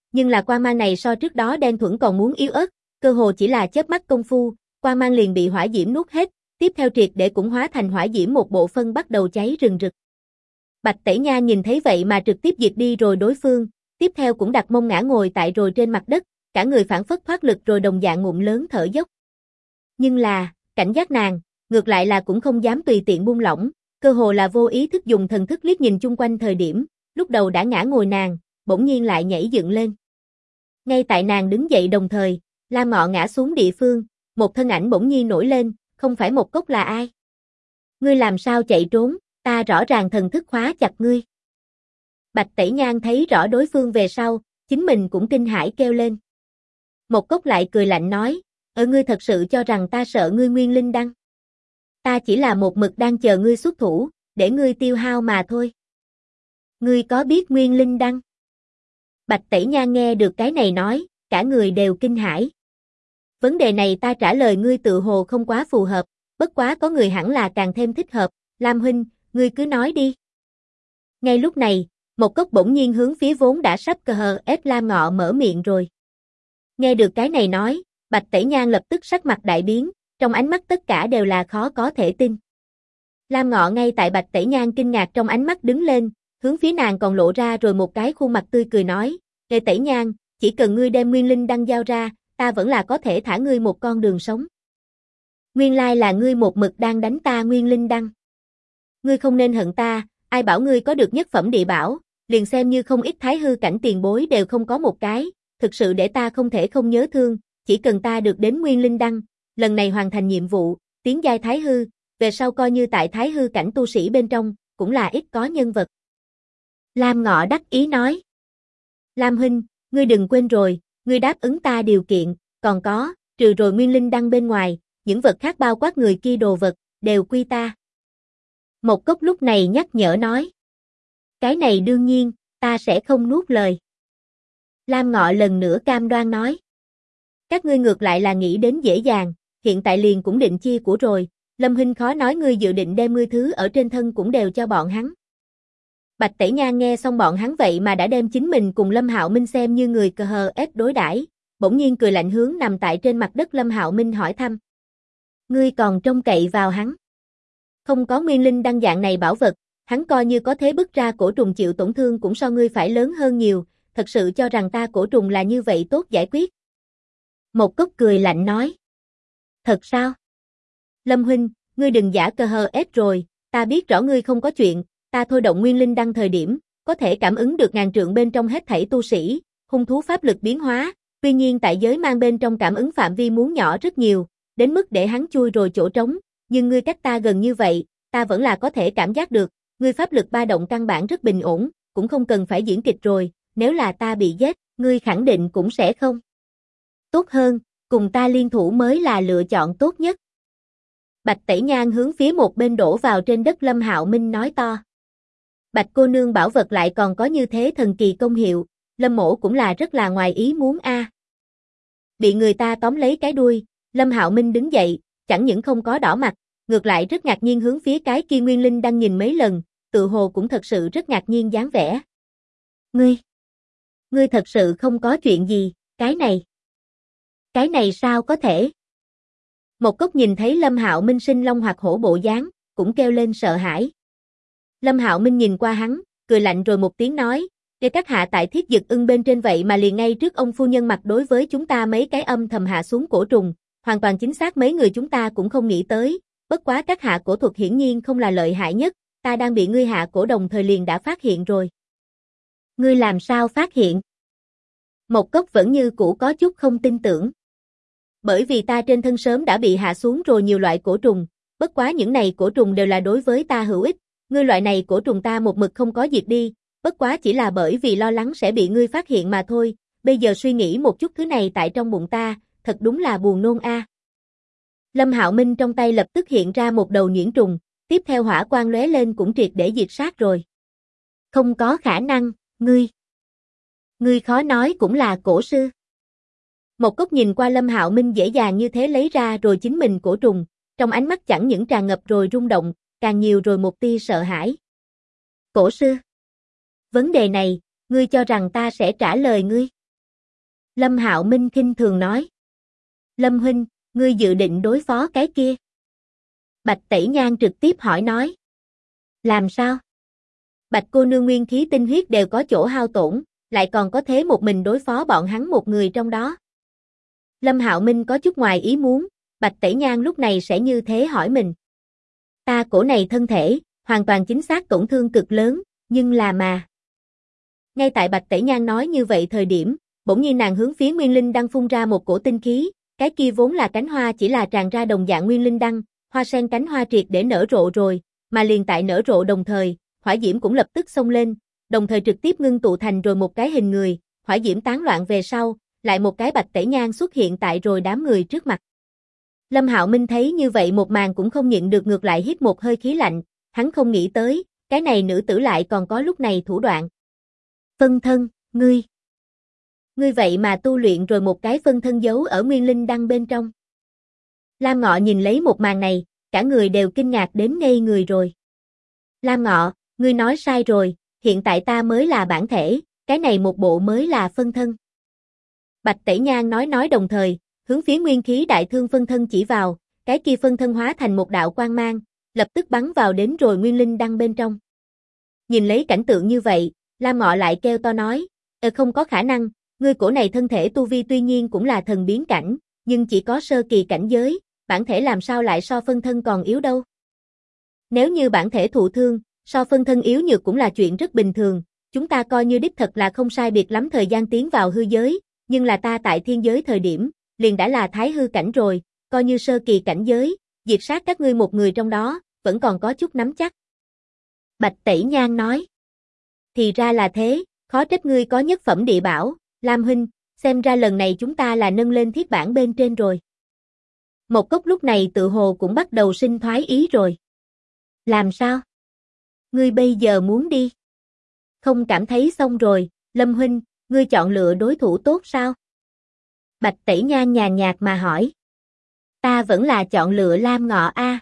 nhưng là quang mang này so trước đó đen thuẫn còn muốn yếu ớt, cơ hồ chỉ là chớp mắt công phu, quang mang liền bị hỏa diễm nuốt hết, tiếp theo triệt để cũng hóa thành hỏa diễm một bộ phân bắt đầu cháy rừng rực. Bạch Tẩy Nha nhìn thấy vậy mà trực tiếp diệt đi rồi đối phương, tiếp theo cũng đặt mông ngã ngồi tại rồi trên mặt đất, cả người phản phất thoát lực rồi đồng dạng ngụm lớn thở dốc. Nhưng là, cảnh giác nàng, ngược lại là cũng không dám tùy tiện buông lỏng, cơ hồ là vô ý thức dùng thần thức liếc nhìn chung quanh thời điểm, lúc đầu đã ngã ngồi nàng, bỗng nhiên lại nhảy dựng lên. Ngay tại nàng đứng dậy đồng thời, Lam Ngọ ngã xuống địa phương, một thân ảnh bỗng nhiên nổi lên, không phải Một Cốc là ai? Ngươi làm sao chạy trốn, ta rõ ràng thần thức khóa chặt ngươi. Bạch Tẩy Nhan thấy rõ đối phương về sau, chính mình cũng kinh hãi kêu lên. Một Cốc lại cười lạnh nói, ngươi thật sự cho rằng ta sợ ngươi nguyên linh đăng? Ta chỉ là một mực đang chờ ngươi xuất thủ, để ngươi tiêu hao mà thôi. Ngươi có biết nguyên linh đăng? Bạch Tẩy Nhan nghe được cái này nói, cả người đều kinh hãi. Vấn đề này ta trả lời ngươi tự hồ không quá phù hợp, bất quá có người hẳn là càng thêm thích hợp, Lam huynh, ngươi cứ nói đi. Ngay lúc này, Một Cốc bỗng nhiên hướng phía vốn đã sắp cờ hờ ép Lam Ngọ mở miệng rồi. Nghe được cái này nói, Bạch Tẩy Nhan lập tức sắc mặt đại biến, trong ánh mắt tất cả đều là khó có thể tin. Lam Ngọ ngay tại Bạch Tẩy Nhan kinh ngạc trong ánh mắt đứng lên, hướng phía nàng còn lộ ra rồi một cái khuôn mặt tươi cười nói, Lê Tẩy Nhan, chỉ cần ngươi đem nguyên linh đăng giao ra, ta vẫn là có thể thả ngươi một con đường sống. Nguyên lai là ngươi một mực đang đánh ta nguyên linh đăng. Ngươi không nên hận ta, ai bảo ngươi có được nhất phẩm địa bảo, liền xem như không ít thái hư cảnh tiền bối đều không có một cái, thực sự để ta không thể không nhớ thương, chỉ cần ta được đến nguyên linh đăng, lần này hoàn thành nhiệm vụ, tiến giai thái hư, về sau coi như tại thái hư cảnh tu sĩ bên trong, cũng là ít có nhân vật. Lam Ngọ đắc ý nói. Lam huynh, ngươi đừng quên rồi, ngươi đáp ứng ta điều kiện, còn có, trừ rồi nguyên linh đăng bên ngoài, những vật khác bao quát người kia đồ vật, đều quy ta. Một Cốc lúc này nhắc nhở nói. Cái này đương nhiên, ta sẽ không nuốt lời. Lam Ngọ lần nữa cam đoan nói. Các ngươi ngược lại là nghĩ đến dễ dàng, hiện tại liền cũng định chia của rồi, Lâm huynh khó nói ngươi dự định đem ngươi thứ ở trên thân cũng đều cho bọn hắn. Bạch Tẩy Nhan nghe xong bọn hắn vậy mà đã đem chính mình cùng Lâm Hạo Minh xem như người cờ hờ ép đối đãi, bỗng nhiên cười lạnh hướng nằm tại trên mặt đất Lâm Hạo Minh hỏi thăm. Ngươi còn trông cậy vào hắn? Không có nguyên linh đăng dạng này bảo vật, hắn coi như có thế bức ra cổ trùng chịu tổn thương cũng so ngươi phải lớn hơn nhiều, thật sự cho rằng ta cổ trùng là như vậy tốt giải quyết. Một Cốc cười lạnh nói. Thật sao? Lâm huynh, ngươi đừng giả cờ hờ ép rồi, ta biết rõ ngươi không có chuyện, ta thôi động nguyên linh đăng thời điểm, có thể cảm ứng được ngàn trượng bên trong hết thảy tu sĩ, hung thú pháp lực biến hóa, tuy nhiên tại giới mang bên trong cảm ứng phạm vi muốn nhỏ rất nhiều, đến mức để hắn chui rồi chỗ trống, nhưng ngươi cách ta gần như vậy, ta vẫn là có thể cảm giác được, ngươi pháp lực ba động căn bản rất bình ổn, cũng không cần phải diễn kịch rồi, nếu là ta bị giết, ngươi khẳng định cũng sẽ không. Tốt hơn, cùng ta liên thủ mới là lựa chọn tốt nhất. Bạch Tẩy Nhan hướng phía một bên đổ vào trên đất Lâm Hạo Minh nói to. Bạch cô nương bảo vật lại còn có như thế thần kỳ công hiệu, Lâm mỗ cũng là rất là ngoài ý muốn a. Bị người ta tóm lấy cái đuôi, Lâm Hạo Minh đứng dậy, chẳng những không có đỏ mặt, ngược lại rất ngạc nhiên hướng phía cái kia nguyên linh đang nhìn mấy lần, tự hồ cũng thật sự rất ngạc nhiên dáng vẻ. Ngươi thật sự không có chuyện gì, cái này sao có thể? Một Cốc nhìn thấy Lâm Hạo Minh sinh long hoặc hổ bộ dáng, cũng kêu lên sợ hãi. Lâm Hạo Minh nhìn qua hắn, cười lạnh rồi một tiếng nói, để các hạ tại Thiết Dực Ưng bên trên vậy mà liền ngay trước ông phu nhân mặt đối với chúng ta mấy cái âm thầm hạ xuống cổ trùng, hoàn toàn chính xác mấy người chúng ta cũng không nghĩ tới, bất quá các hạ cổ thuật hiển nhiên không là lợi hại nhất, ta đang bị ngươi hạ cổ đồng thời liền đã phát hiện rồi. Ngươi làm sao phát hiện? Một Cốc vẫn như cũ có chút không tin tưởng. Bởi vì ta trên thân sớm đã bị hạ xuống rồi nhiều loại cổ trùng, bất quá những này cổ trùng đều là đối với ta hữu ích, ngươi loại này cổ trùng ta một mực không có diệt đi, bất quá chỉ là bởi vì lo lắng sẽ bị ngươi phát hiện mà thôi, bây giờ suy nghĩ một chút thứ này tại trong bụng ta, thật đúng là buồn nôn a. Lâm Hạo Minh trong tay lập tức hiện ra một đầu nhuyễn trùng, tiếp theo hỏa quang lóe lên cũng triệt để diệt sát rồi. Không có khả năng, ngươi khó nói cũng là cổ sư. Một Cốc nhìn qua Lâm Hạo Minh dễ dàng như thế lấy ra rồi chính mình cổ trùng, trong ánh mắt chẳng những tràn ngập rồi rung động, càng nhiều rồi một tia sợ hãi. Cổ sư? Vấn đề này, ngươi cho rằng ta sẽ trả lời ngươi? Lâm Hạo Minh khinh thường nói. Lâm huynh, ngươi dự định đối phó cái kia? Bạch Tẩy Nhan trực tiếp hỏi nói. Làm sao? Bạch cô nương nguyên khí tinh huyết đều có chỗ hao tổn, lại còn có thế một mình đối phó bọn hắn một người trong đó. Lâm Hạo Minh có chút ngoài ý muốn, Bạch Tẩy Nhan lúc này sẽ như thế hỏi mình. Ta cổ này thân thể, hoàn toàn chính xác tổn thương cực lớn, nhưng là mà. Ngay tại Bạch Tẩy Nhan nói như vậy thời điểm, bỗng nhiên nàng hướng phía Nguyên Linh Đăng phun ra một cổ tinh khí, cái kia vốn là cánh hoa chỉ là tràn ra đồng dạng Nguyên Linh Đăng, hoa sen cánh hoa triệt để nở rộ rồi, mà liền tại nở rộ đồng thời, hỏa diễm cũng lập tức xông lên, đồng thời trực tiếp ngưng tụ thành rồi một cái hình người, hỏa diễm tán loạn về sau, lại một cái Bạch Tẩy Nhan xuất hiện tại rồi đám người trước mặt. Lâm Hạo Minh thấy như vậy một màn cũng không nhịn được ngược lại hít một hơi khí lạnh, hắn không nghĩ tới, cái này nữ tử lại còn có lúc này thủ đoạn. Phân thân, ngươi vậy mà tu luyện rồi một cái phân thân giấu ở Nguyên Linh Đăng bên trong. Lam Ngọ nhìn lấy một màn này, cả người đều kinh ngạc đến ngây người rồi. Lam Ngọ, ngươi nói sai rồi, hiện tại ta mới là bản thể, cái này một bộ mới là phân thân. Bạch Tẩy Nhan nói đồng thời, hướng phía nguyên khí đại thương phân thân chỉ vào, cái kia phân thân hóa thành một đạo quang mang, lập tức bắn vào đến rồi Nguyên Linh Đăng bên trong. Nhìn lấy cảnh tượng như vậy, Lam Ngọ lại kêu to nói, không có khả năng, ngươi cổ này thân thể tu vi tuy nhiên cũng là thần biến cảnh, nhưng chỉ có sơ kỳ cảnh giới, bản thể làm sao lại so phân thân còn yếu đâu. Nếu như bản thể thụ thương, so phân thân yếu nhược cũng là chuyện rất bình thường, chúng ta coi như đích thật là không sai biệt lắm thời gian tiến vào hư giới, nhưng là ta tại thiên giới thời điểm, liền đã là thái hư cảnh rồi, coi như sơ kỳ cảnh giới, diệt sát các ngươi một người trong đó, vẫn còn có chút nắm chắc. Bạch Tẩy Nhan nói. Thì ra là thế, khó trách ngươi có nhất phẩm địa bảo, Lam huynh, xem ra lần này chúng ta là nâng lên thiết bản bên trên rồi. Một cốc lúc này tự hồ cũng bắt đầu sinh thoái ý rồi. Làm sao? Ngươi bây giờ muốn đi? Không cảm thấy xong rồi, Lâm huynh, ngươi chọn lựa đối thủ tốt sao? Bạch Tẩy Nhan nhàn nhạt mà hỏi. Ta vẫn là chọn lựa Lam Ngọ a.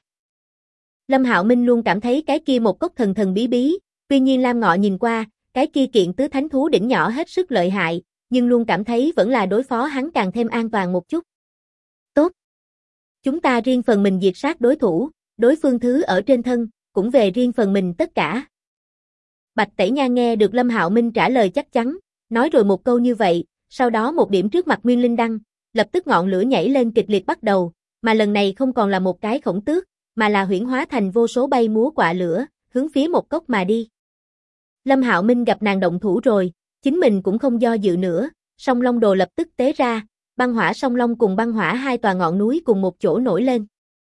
Lâm Hạo Minh luôn cảm thấy cái kia một cốc thần thần bí bí, tuy nhiên Lam Ngọ nhìn qua, cái kia kiện tứ thánh thú đỉnh nhỏ hết sức lợi hại, nhưng luôn cảm thấy vẫn là đối phó hắn càng thêm an toàn một chút. Tốt. Chúng ta riêng phần mình diệt sát đối thủ, đối phương thứ ở trên thân, cũng về riêng phần mình tất cả. Bạch Tẩy Nhan nghe được Lâm Hạo Minh trả lời chắc chắn, nói rồi một câu như vậy, sau đó một điểm trước mặt Nguyên Linh Đăng, lập tức ngọn lửa nhảy lên kịch liệt bắt đầu, mà lần này không còn là một cái khổng tước, mà là huyễn hóa thành vô số bay múa quạ lửa, hướng phía một cốc mà đi. Lâm Hạo Minh gặp nàng động thủ rồi, chính mình cũng không do dự nữa, Song Long Đồ lập tức tế ra, băng hỏa song long cùng băng hỏa hai tòa ngọn núi cùng một chỗ nổi lên.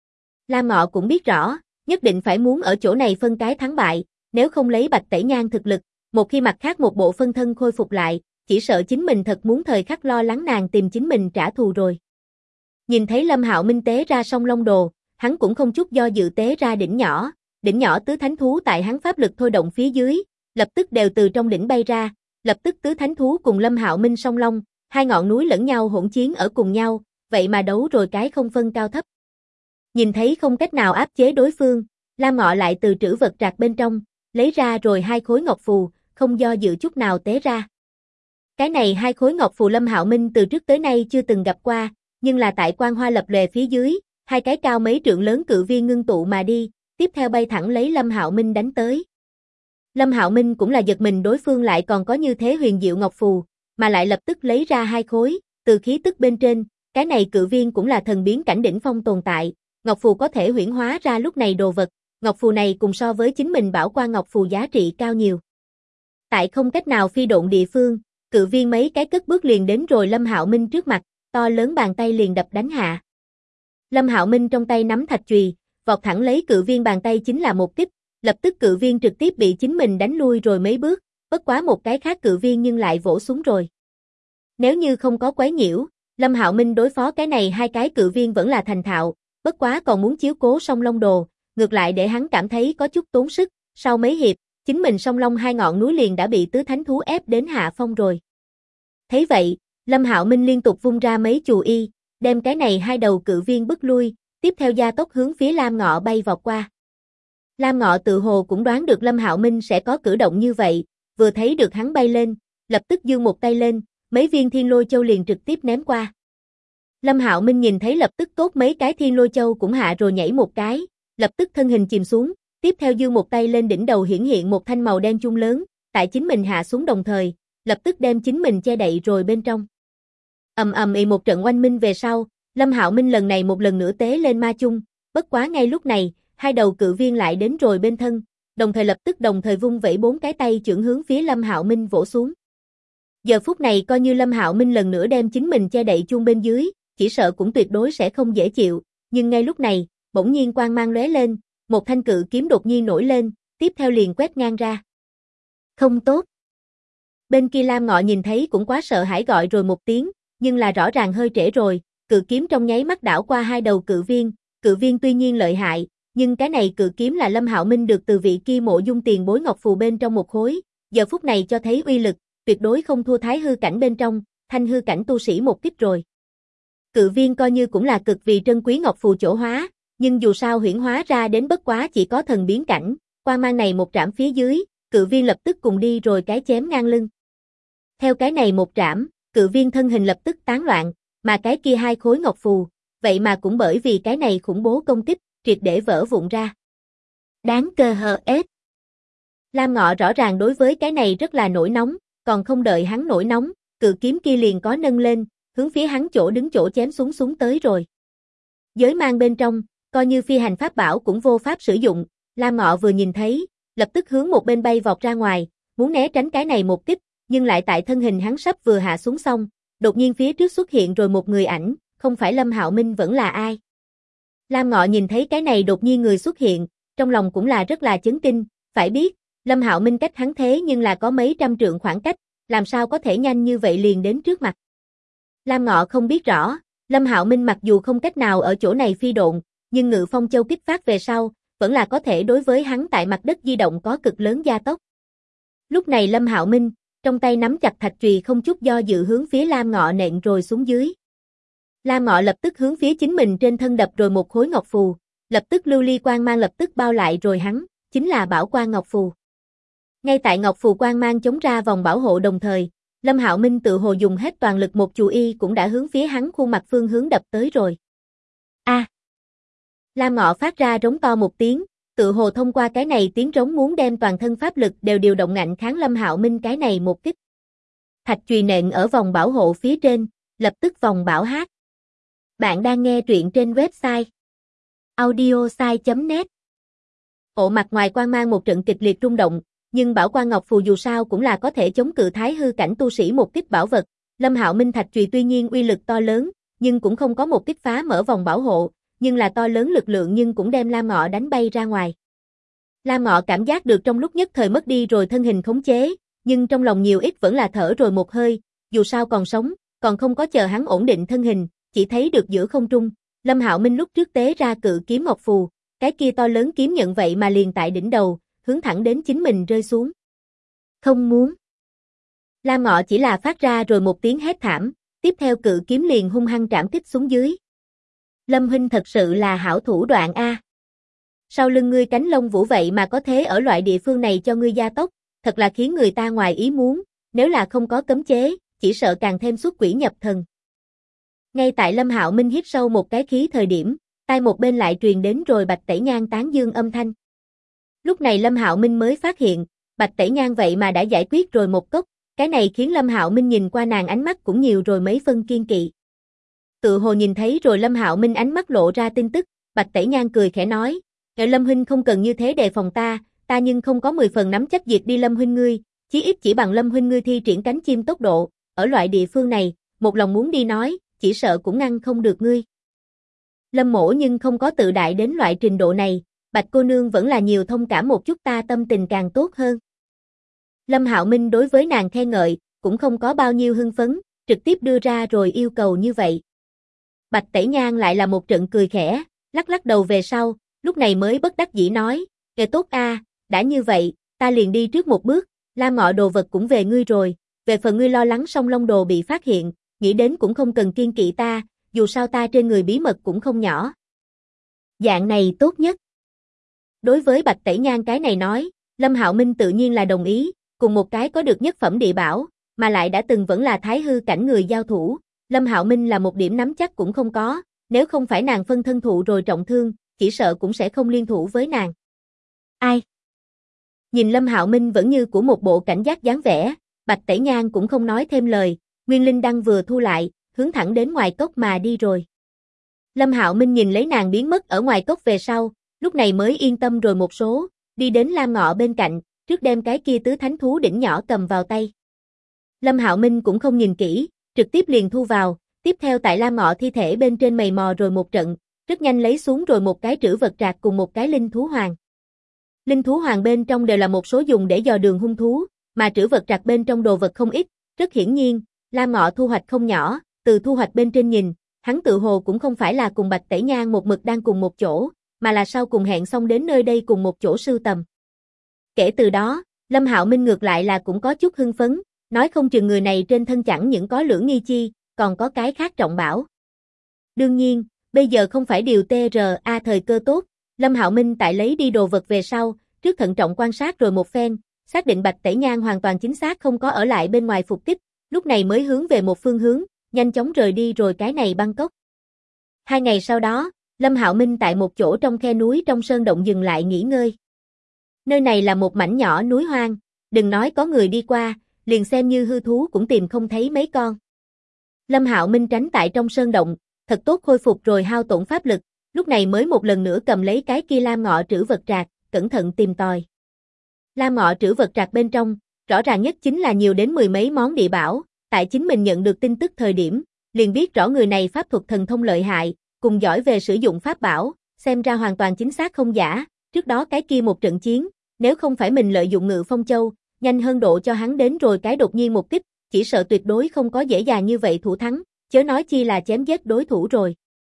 Lam Ngọ cũng biết rõ, nhất định phải muốn ở chỗ này phân cái thắng bại, nếu không lấy Bạch Tẩy Nhan thực lực, một khi mặt khác một bộ phân thân khôi phục lại, chỉ sợ chính mình thật muốn thời khắc lo lắng nàng tìm chính mình trả thù rồi. Nhìn thấy Lâm Hạo Minh tế ra Song Long Đồ, hắn cũng không chút do dự tế ra đỉnh nhỏ tứ thánh thú tại hắn pháp lực thôi động phía dưới, lập tức đều từ trong đỉnh bay ra, lập tức tứ thánh thú cùng Lâm Hạo Minh song long, hai ngọn núi lẫn nhau hỗn chiến ở cùng nhau, vậy mà đấu rồi cái không phân cao thấp. Nhìn thấy không cách nào áp chế đối phương, Lam Ngọ lại từ trữ vật trạc bên trong, lấy ra rồi hai khối ngọc phù, không do dự chút nào tế ra. Cái này hai khối ngọc phù Lâm Hạo Minh từ trước tới nay chưa từng gặp qua, nhưng là tại quang hoa lập lòe phía dưới, hai cái cao mấy trượng lớn cự viên ngưng tụ mà đi, tiếp theo bay thẳng lấy Lâm Hạo Minh đánh tới. Lâm Hạo Minh cũng là giật mình đối phương lại còn có như thế huyền diệu ngọc phù, mà lại lập tức lấy ra hai khối, từ khí tức bên trên, cái này cự viên cũng là thần biến cảnh đỉnh phong tồn tại, ngọc phù có thể huyễn hóa ra lúc này đồ vật, ngọc phù này cùng so với chính mình bảo qua ngọc phù giá trị cao nhiều. Tại không cách nào phi độn địa phương, cự viên mấy cái cất bước liền đến rồi Lâm Hạo Minh trước mặt, to lớn bàn tay liền đập đánh hạ. Lâm Hạo Minh trong tay nắm thạch chùy, vọt thẳng lấy cự viên bàn tay chính là một kích, lập tức cự viên trực tiếp bị chính mình đánh lui rồi mấy bước, bất quá một cái khác cự viên nhưng lại vỗ xuống rồi. Nếu như không có quấy nhiễu, Lâm Hạo Minh đối phó cái này hai cái cự viên vẫn là thành thạo, bất quá còn muốn chiếu cố Song Long Đồ, ngược lại để hắn cảm thấy có chút tốn sức, sau mấy hiệp, chính mình Song Long hai ngọn núi liền đã bị tứ thánh thú ép đến hạ phong rồi. Thấy vậy, Lâm Hạo Minh liên tục vung ra mấy chù y, đem cái này hai đầu cự viên bức lui, tiếp theo gia tốc hướng phía Lam Ngọ bay vọt qua. Lam Ngọ tự hồ cũng đoán được Lâm Hạo Minh sẽ có cử động như vậy, vừa thấy được hắn bay lên, lập tức giương một tay lên, mấy viên thiên lôi châu liền trực tiếp ném qua. Lâm Hạo Minh nhìn thấy lập tức tốt mấy cái thiên lôi châu cũng hạ rồi nhảy một cái, lập tức thân hình chìm xuống, tiếp theo giương một tay lên đỉnh đầu hiển hiện một thanh màu đen chung lớn, tại chính mình hạ xuống đồng thời, lập tức đem chính mình che đậy rồi bên trong. Ầm ầm ì một trận oanh minh về sau, Lâm Hạo Minh lần này một lần nữa tế lên ma chung, bất quá ngay lúc này, hai đầu cự viên lại đến rồi bên thân, đồng thời lập tức đồng thời vung vẩy bốn cái tay chưởng hướng phía Lâm Hạo Minh vỗ xuống. Giờ phút này coi như Lâm Hạo Minh lần nữa đem chính mình che đậy chung bên dưới, chỉ sợ cũng tuyệt đối sẽ không dễ chịu, nhưng ngay lúc này, bỗng nhiên quang mang lóe lên, một thanh cự kiếm đột nhiên nổi lên, tiếp theo liền quét ngang ra. Không tốt. Bên kia Lam Ngọ nhìn thấy cũng quá sợ hãi gọi rồi một tiếng, nhưng là rõ ràng hơi trễ rồi, cự kiếm trong nháy mắt đảo qua hai đầu cự viên tuy nhiên lợi hại, nhưng cái này cự kiếm là Lâm Hạo Minh được từ vị kia Mộ Dung tiền bối ngọc phù bên trong một khối, giờ phút này cho thấy uy lực, tuyệt đối không thua thái hư cảnh bên trong, thanh hư cảnh tu sĩ một kích rồi. Cự viên coi như cũng là cực vì trân quý ngọc phù chỗ hóa, nhưng dù sao huyễn hóa ra đến bất quá chỉ có thần biến cảnh, quang mang này một trảm phía dưới, cự viên lập tức cùng đi rồi cái chém ngang lưng. Theo cái này một trảm, cự viên thân hình lập tức tán loạn, mà cái kia hai khối ngọc phù, vậy mà cũng bởi vì cái này khủng bố công kích, triệt để vỡ vụn ra. Đáng cơ hờ ết. Lam Ngọ rõ ràng đối với cái này rất là nổi nóng, còn không đợi hắn nổi nóng, cự kiếm kia liền có nâng lên, hướng phía hắn chỗ đứng chỗ chém xuống tới rồi. Giới mang bên trong, coi như phi hành pháp bảo cũng vô pháp sử dụng, Lam Ngọ vừa nhìn thấy, lập tức hướng một bên bay vọt ra ngoài, muốn né tránh cái này một kích, nhưng lại tại thân hình hắn sắp vừa hạ xuống xong, đột nhiên phía trước xuất hiện rồi một người ảnh, không phải Lâm Hạo Minh vẫn là ai. Lam Ngọ nhìn thấy cái này đột nhiên người xuất hiện, trong lòng cũng là rất là chấn kinh, phải biết, Lâm Hạo Minh cách hắn thế nhưng là có mấy trăm trượng khoảng cách, làm sao có thể nhanh như vậy liền đến trước mặt. Lam Ngọ không biết rõ, Lâm Hạo Minh mặc dù không cách nào ở chỗ này phi độn, nhưng Ngự Phong Châu kích phát về sau, vẫn là có thể đối với hắn tại mặt đất di động có cực lớn gia tốc. Lúc này Lâm Hạo Minh, trong tay nắm chặt thạch chùy không chút do dự hướng phía Lam Ngọ nện rồi xuống dưới. Lam Ngọ lập tức hướng phía chính mình trên thân đập rồi một khối ngọc phù, lập tức lưu ly quang mang lập tức bao lại rồi hắn, chính là bảo quang ngọc phù. Ngay tại ngọc phù quang mang chống ra vòng bảo hộ đồng thời, Lâm Hạo Minh tự hồ dùng hết toàn lực một chù y cũng đã hướng phía hắn khuôn mặt phương hướng đập tới rồi. A! Lam Ngọ phát ra rống to một tiếng, tự hồ thông qua cái này tiếng rống muốn đem toàn thân pháp lực đều điều động ngạnh kháng Lâm Hạo Minh cái này một kích. Thạch chùy nện ở vòng bảo hộ phía trên, lập tức vòng bảo hát. Bạn đang nghe truyện trên website audiosai.net. Ộ mặt ngoài quang mang một trận kịch liệt rung động, nhưng bảo quang ngọc phù dù sao cũng là có thể chống cự thái hư cảnh tu sĩ một kích bảo vật. Lâm Hạo Minh thạch chùy tuy nhiên uy lực to lớn, nhưng cũng không có một kích phá mở vòng bảo hộ, nhưng là to lớn lực lượng nhưng cũng đem Lam Ngọ đánh bay ra ngoài. Lam Ngọ cảm giác được trong lúc nhất thời mất đi rồi thân hình khống chế, nhưng trong lòng nhiều ít vẫn là thở rồi một hơi, dù sao còn sống, còn không có chờ hắn ổn định thân hình, chỉ thấy được giữa không trung, Lâm Hạo Minh lúc trước tế ra cự kiếm ngọc phù, cái kia to lớn kiếm nhận vậy mà liền tại đỉnh đầu, hướng thẳng đến chính mình rơi xuống. Không muốn. Lam Ngọ chỉ là phát ra rồi một tiếng hét thảm, tiếp theo cự kiếm liền hung hăng trảm kích xuống dưới. Lâm huynh thật sự là hảo thủ đoạn a. Sau lưng ngươi cánh lông vũ vậy mà có thế ở loại địa phương này cho ngươi gia tốc, thật là khiến người ta ngoài ý muốn, nếu là không có cấm chế, chỉ sợ càng thêm xuất quỷ nhập thần. Ngay tại Lâm Hạo Minh hít sâu một cái khí thời điểm, tai một bên lại truyền đến rồi Bạch Tẩy Nhan tán dương âm thanh. Lúc này Lâm Hạo Minh mới phát hiện, Bạch Tẩy Nhan vậy mà đã giải quyết rồi một cốc, cái này khiến Lâm Hạo Minh nhìn qua nàng ánh mắt cũng nhiều rồi mấy phân kiên kỵ. Tự hồ nhìn thấy rồi Lâm Hạo Minh ánh mắt lộ ra tin tức, Bạch Tẩy Nhan cười khẽ nói, Lâm huynh không cần như thế đề phòng ta nhưng không có 10 phần nắm chắc diệt đi Lâm huynh ngươi, chí ít chỉ bằng Lâm huynh ngươi thi triển cánh chim tốc độ, ở loại địa phương này, một lòng muốn đi nói, chỉ sợ cũng ngăn không được ngươi. Lâm mỗ nhưng không có tự đại đến loại trình độ này, Bạch cô nương vẫn là nhiều thông cảm một chút ta tâm tình càng tốt hơn. Lâm Hạo Minh đối với nàng khen ngợi, cũng không có bao nhiêu hưng phấn, trực tiếp đưa ra rồi yêu cầu như vậy. Bạch Tẩy Nhan lại là một trận cười khẽ, lắc lắc đầu về sau, lúc này mới bất đắc dĩ nói, kệ tốt a, đã như vậy, ta liền đi trước một bước, Lam Ngọ đồ vật cũng về ngươi rồi, về phần ngươi lo lắng Song Long đồ bị phát hiện, nghĩ đến cũng không cần kiên kỵ ta, dù sao ta trên người bí mật cũng không nhỏ. Dạng này tốt nhất. Đối với Bạch Tẩy Nhan cái này nói, Lâm Hạo Minh tự nhiên là đồng ý, cùng một cái có được nhất phẩm địa bảo, mà lại đã từng vẫn là thái hư cảnh người giao thủ, Lâm Hạo Minh là một điểm nắm chắc cũng không có, nếu không phải nàng phân thân thụ rồi trọng thương, chỉ sợ cũng sẽ không liên thủ với nàng. Ai? Nhìn Lâm Hạo Minh vẫn như của một bộ cảnh giác dáng vẻ, Bạch Tẩy Nhan cũng không nói thêm lời, Nguyên Linh đăng vừa thu lại, hướng thẳng đến ngoài cốc mà đi rồi. Lâm Hạo Minh nhìn lấy nàng biến mất ở ngoài cốc về sau, lúc này mới yên tâm rồi một số, đi đến Lam Ngọ bên cạnh, trước đem cái kia tứ thánh thú đỉnh nhỏ cầm vào tay. Lâm Hạo Minh cũng không nhìn kỹ, trực tiếp liền thu vào, tiếp theo tại Lam Ngọ thi thể bên trên mày mò rồi một trận, rất nhanh lấy xuống rồi một cái trữ vật trạc cùng một cái linh thú hoàng. Linh thú hoàng bên trong đều là một số dùng để dò đường hung thú, mà trữ vật trạc bên trong đồ vật không ít, rất hiển nhiên, Lam Ngọ thu hoạch không nhỏ, từ thu hoạch bên trên nhìn, hắn tự hồ cũng không phải là cùng Bạch Tẩy Nhan một mực đang cùng một chỗ, mà là sau cùng hẹn xong đến nơi đây cùng một chỗ sưu tầm. Kể từ đó, Lâm Hạo Minh ngược lại là cũng có chút hưng phấn, nói không chừng người này trên thân chẳng những có lưỡng nghi chi, còn có cái khác trọng bảo. Đương nhiên, bây giờ không phải điều TRA thời cơ tốt, Lâm Hạo Minh tại lấy đi đồ vật về sau, trước thận trọng quan sát rồi một phen, xác định Bạch Tẩy Nhan hoàn toàn chính xác không có ở lại bên ngoài phục kích, lúc này mới hướng về một phương hướng, nhanh chóng rời đi rồi cái này băng cốc. 2 ngày sau đó, Lâm Hạo Minh tại một chỗ trong khe núi trong sơn động dừng lại nghỉ ngơi. Nơi này là một mảnh nhỏ núi hoang, đừng nói có người đi qua, liền xem như hư thú cũng tìm không thấy mấy con. Lâm Hạo Minh tránh tại trong sơn động, thật tốt khôi phục rồi hao tổn pháp lực, lúc này mới một lần nữa cầm lấy cái kia lam ngọ trữ vật trạc, cẩn thận tìm tòi. Lam ngọ trữ vật trạc bên trong, rõ ràng nhất chính là nhiều đến 10 mấy món địa bảo, tại chính mình nhận được tin tức thời điểm, liền biết rõ người này pháp thuật thần thông lợi hại, cùng giỏi về sử dụng pháp bảo, xem ra hoàn toàn chính xác không giả, trước đó cái kia một trận chiến, nếu không phải mình lợi dụng Ngự Phong Châu, nhanh hơn độ cho hắn đến rồi cái đột nhiên một kích, chỉ sợ tuyệt đối không có dễ dàng như vậy thủ thắng, chớ nói chi là chém giết đối thủ rồi.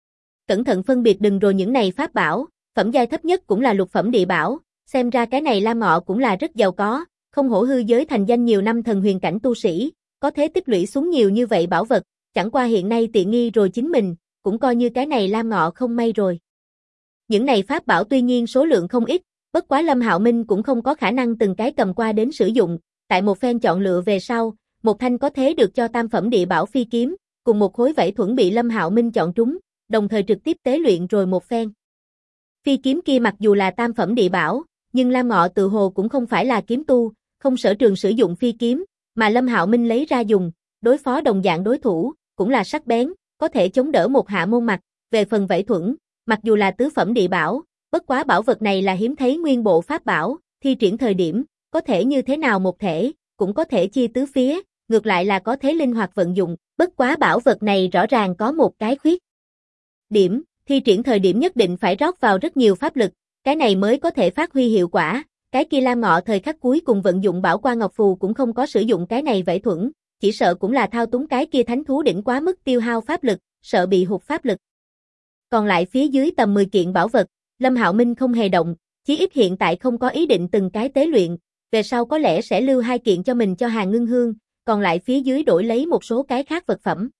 Cẩn thận phân biệt đừng rồi những này pháp bảo, phẩm giai thấp nhất cũng là lục phẩm địa bảo, xem ra cái này Lam Ngọ cũng là rất giàu có, không hổ hư giới thành danh nhiều năm thần huyền cảnh tu sĩ, có thế tích lũy xuống nhiều như vậy bảo vật, chẳng qua hiện nay tiện nghi rồi chính mình, cũng coi như cái này Lam Ngọ không may rồi. Những này pháp bảo tuy nhiên số lượng không ít, bất quá Lâm Hạo Minh cũng không có khả năng từng cái cầm qua đến sử dụng, tại một phen chọn lựa về sau, một thanh có thế được cho tam phẩm địa bảo phi kiếm, cùng một khối vảy thuẫn bị Lâm Hạo Minh chọn trúng, đồng thời trực tiếp tế luyện rồi một phen. Phi kiếm kia mặc dù là tam phẩm địa bảo, nhưng Lam Ngọ tự hồ cũng không phải là kiếm tu, không sở trường sử dụng phi kiếm, mà Lâm Hạo Minh lấy ra dùng, đối phó đồng dạng đối thủ, cũng là sắc bén, có thể chống đỡ một hạ môn mặt, về phần vảy thuẫn, mặc dù là tứ phẩm địa bảo, bất quá bảo vật này là hiếm thấy nguyên bộ pháp bảo, thi triển thời điểm, có thể như thế nào một thể, cũng có thể chia tứ phía, ngược lại là có thế linh hoạt vận dụng, bất quá bảo vật này rõ ràng có một cái khuyết điểm, thi triển thời điểm nhất định phải rót vào rất nhiều pháp lực, cái này mới có thể phát huy hiệu quả, cái kia Lam Ngọ thời khắc cuối cùng vận dụng Bảo Qua Ngọc Phù cũng không có sử dụng cái này vảy thuẫn, chỉ sợ cũng là thao túng cái kia thánh thú đỉnh quá mức tiêu hao pháp lực, sợ bị hụt pháp lực. Còn lại phía dưới tầm 10 kiện bảo vật, Lâm Hạo Minh không hề động, chí ít hiện tại không có ý định từng cái tế luyện, về sau có lẽ sẽ lưu 2 kiện cho mình cho Hàn Ngưng Hương, còn lại phía dưới đổi lấy một số cái khác vật phẩm.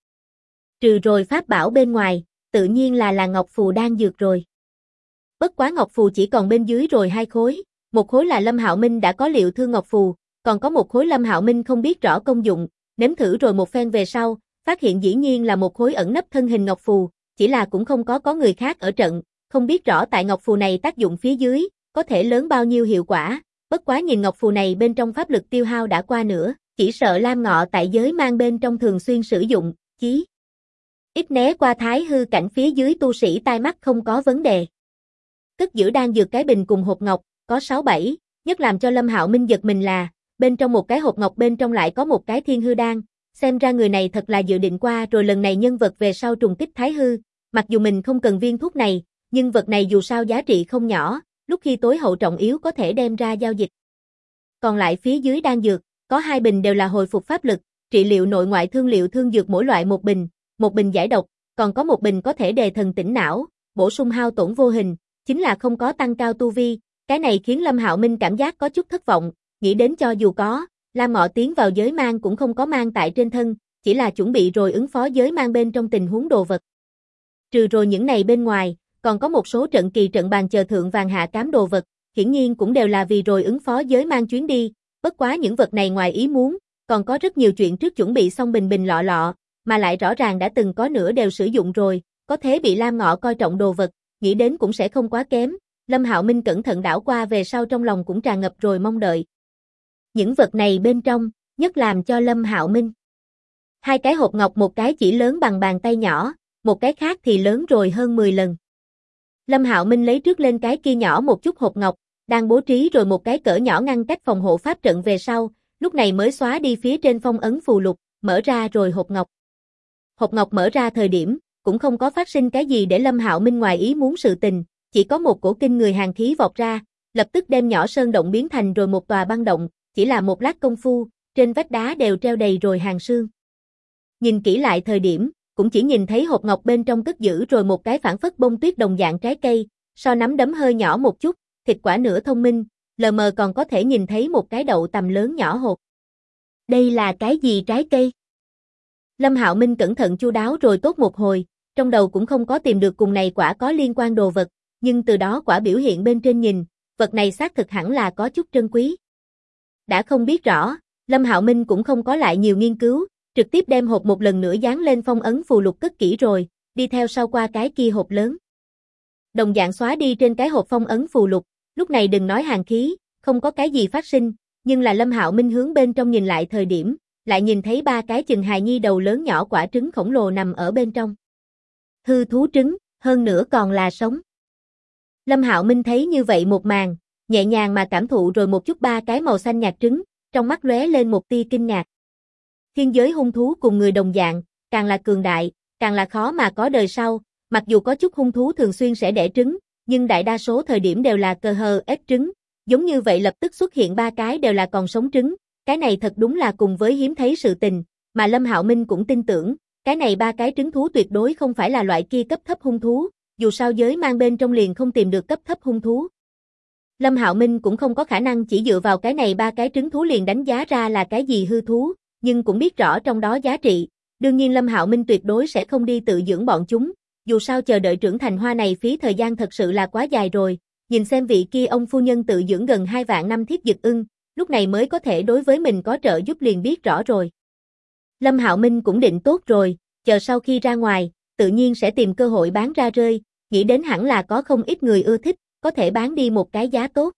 Trừ rồi pháp bảo bên ngoài, tự nhiên là Ngọc Phù đan dược rồi. Bất quá Ngọc Phù chỉ còn bên dưới rồi 2 khối, một khối là Lâm Hạo Minh đã có liệu thương Ngọc Phù, còn có một khối Lâm Hạo Minh không biết rõ công dụng, nếm thử rồi một phen về sau, phát hiện dĩ nhiên là một khối ẩn nấp thân hình Ngọc Phù, chỉ là cũng không có người khác ở trận, không biết rõ tại Ngọc Phù này tác dụng phía dưới, có thể lớn bao nhiêu hiệu quả, bất quá nhìn Ngọc Phù này bên trong pháp lực tiêu hao đã qua nữa, chỉ sợ Lam Ngọ tại giới mang bên trong thường xuyên sử dụng, chí ít né qua thái hư cảnh phía dưới tu sĩ tai mắt không có vấn đề. Cất giữ đan dược cái bình cùng hộp ngọc, có 6-7, nhất làm cho Lâm Hạo Minh giật mình là, bên trong một cái hộp ngọc bên trong lại có một cái thiên hư đan, xem ra người này thật là dự định qua rồi lần này nhân vật về sau trùng kích thái hư, mặc dù mình không cần viên thuốc này, nhưng vật này dù sao giá trị không nhỏ, lúc khi tối hậu trọng yếu có thể đem ra giao dịch. Còn lại phía dưới đan dược, có 2 bình đều là hồi phục pháp lực, trị liệu nội ngoại thương liệu thương dược mỗi loại một bình giải độc, còn có một bình có thể đề thần tỉnh não, bổ sung hao tổn vô hình, chính là không có tăng cao tu vi, cái này khiến Lâm Hạo Minh cảm giác có chút thất vọng, nghĩ đến cho dù có, Lam Ngọ tiến vào giới mang cũng không có mang tại trên thân, chỉ là chuẩn bị rồi ứng phó giới mang bên trong tình huống đồ vật. Trừ rồi những này bên ngoài, còn có một số trận kỳ trận bàn chờ thượng vàng hạ cám đồ vật, hiển nhiên cũng đều là vì rồi ứng phó giới mang chuyến đi, bất quá những vật này ngoài ý muốn, còn có rất nhiều chuyện trước chuẩn bị xong bình bình lọ lọ, mà lại rõ ràng đã từng có nửa đều sử dụng rồi, có thế bị Lam Ngọ coi trọng đồ vật, nghĩ đến cũng sẽ không quá kém. Lâm Hạo Minh cẩn thận đảo qua về sau trong lòng cũng tràn ngập rồi mong đợi. Những vật này bên trong, nhất làm cho Lâm Hạo Minh. Hai cái hộp ngọc, một cái chỉ lớn bằng bàn tay nhỏ, một cái khác thì lớn rồi hơn 10 lần. Lâm Hạo Minh lấy trước lên cái kia nhỏ một chút hộp ngọc, đang bố trí rồi một cái cỡ nhỏ ngăn cách phòng hộ pháp trận về sau, lúc này mới xóa đi phía trên phong ấn phù lục, mở ra rồi hộp ngọc. Hộp ngọc mở ra thời điểm, cũng không có phát sinh cái gì để Lâm Hạo Minh ngoài ý muốn sự tình, chỉ có một cổ kinh người hàn khí vọt ra, lập tức đem nhỏ sơn động biến thành rồi một tòa băng động, chỉ là một lát công phu, trên vách đá đều treo đầy rồi hàn sương. Nhìn kỹ lại thời điểm, cũng chỉ nhìn thấy hộp ngọc bên trong cất giữ rồi một cái phản phất bông tuyết đồng dạng trái cây, so nắm đấm hơi nhỏ một chút, thịt quả nửa thông minh, lờ mờ còn có thể nhìn thấy một cái đậu tầm lớn nhỏ hột. Đây là cái gì trái cây? Lâm Hạo Minh cẩn thận chu đáo rồi tốt một hồi, trong đầu cũng không có tìm được cùng này quả có liên quan đồ vật, nhưng từ đó quả biểu hiện bên trên nhìn, vật này xác thực hẳn là có chút trân quý. Đã không biết rõ, Lâm Hạo Minh cũng không có lại nhiều nghiên cứu, trực tiếp đem hộp một lần nữa dán lên phong ấn phù lục cất kỹ rồi, đi theo sau qua cái kia hộp lớn. Đồng dạng xóa đi trên cái hộp phong ấn phù lục, lúc này đừng nói hàn khí, không có cái gì phát sinh, nhưng là Lâm Hạo Minh hướng bên trong nhìn lại thời điểm, lại nhìn thấy ba cái chừng hài nhi đầu lớn nhỏ quả trứng khổng lồ nằm ở bên trong. Hư thú trứng, hơn nữa còn là sống. Lâm Hạo Minh thấy như vậy một màn, nhẹ nhàng mà cảm thụ rồi một chút ba cái màu xanh nhạt trứng, trong mắt lóe lên một tia kinh ngạc. Thiên giới hung thú cùng người đồng dạng, càng là cường đại, càng là khó mà có đời sau, mặc dù có chút hung thú thường xuyên sẽ đẻ trứng, nhưng đại đa số thời điểm đều là cơ hờ ép trứng, giống như vậy lập tức xuất hiện ba cái đều là còn sống trứng, cái này thật đúng là cùng với hiếm thấy sự tình, mà Lâm Hạo Minh cũng tin tưởng, cái này ba cái trứng thú tuyệt đối không phải là loại kia cấp thấp hung thú, dù sao giới mang bên trong liền không tìm được cấp thấp hung thú. Lâm Hạo Minh cũng không có khả năng chỉ dựa vào cái này ba cái trứng thú liền đánh giá ra là cái gì hư thú, nhưng cũng biết rõ trong đó giá trị, đương nhiên Lâm Hạo Minh tuyệt đối sẽ không đi tự dưỡng bọn chúng, dù sao chờ đợi trưởng thành hoa này phí thời gian thật sự là quá dài rồi, nhìn xem vị kia ông phu nhân tự dưỡng gần 2 vạn năm thiết dực ưng, lúc này mới có thể đối với mình có trợ giúp liền biết rõ rồi. Lâm Hạo Minh cũng định tốt rồi, chờ sau khi ra ngoài, tự nhiên sẽ tìm cơ hội bán ra rơi, nghĩ đến hẳn là có không ít người ưa thích, có thể bán đi một cái giá tốt.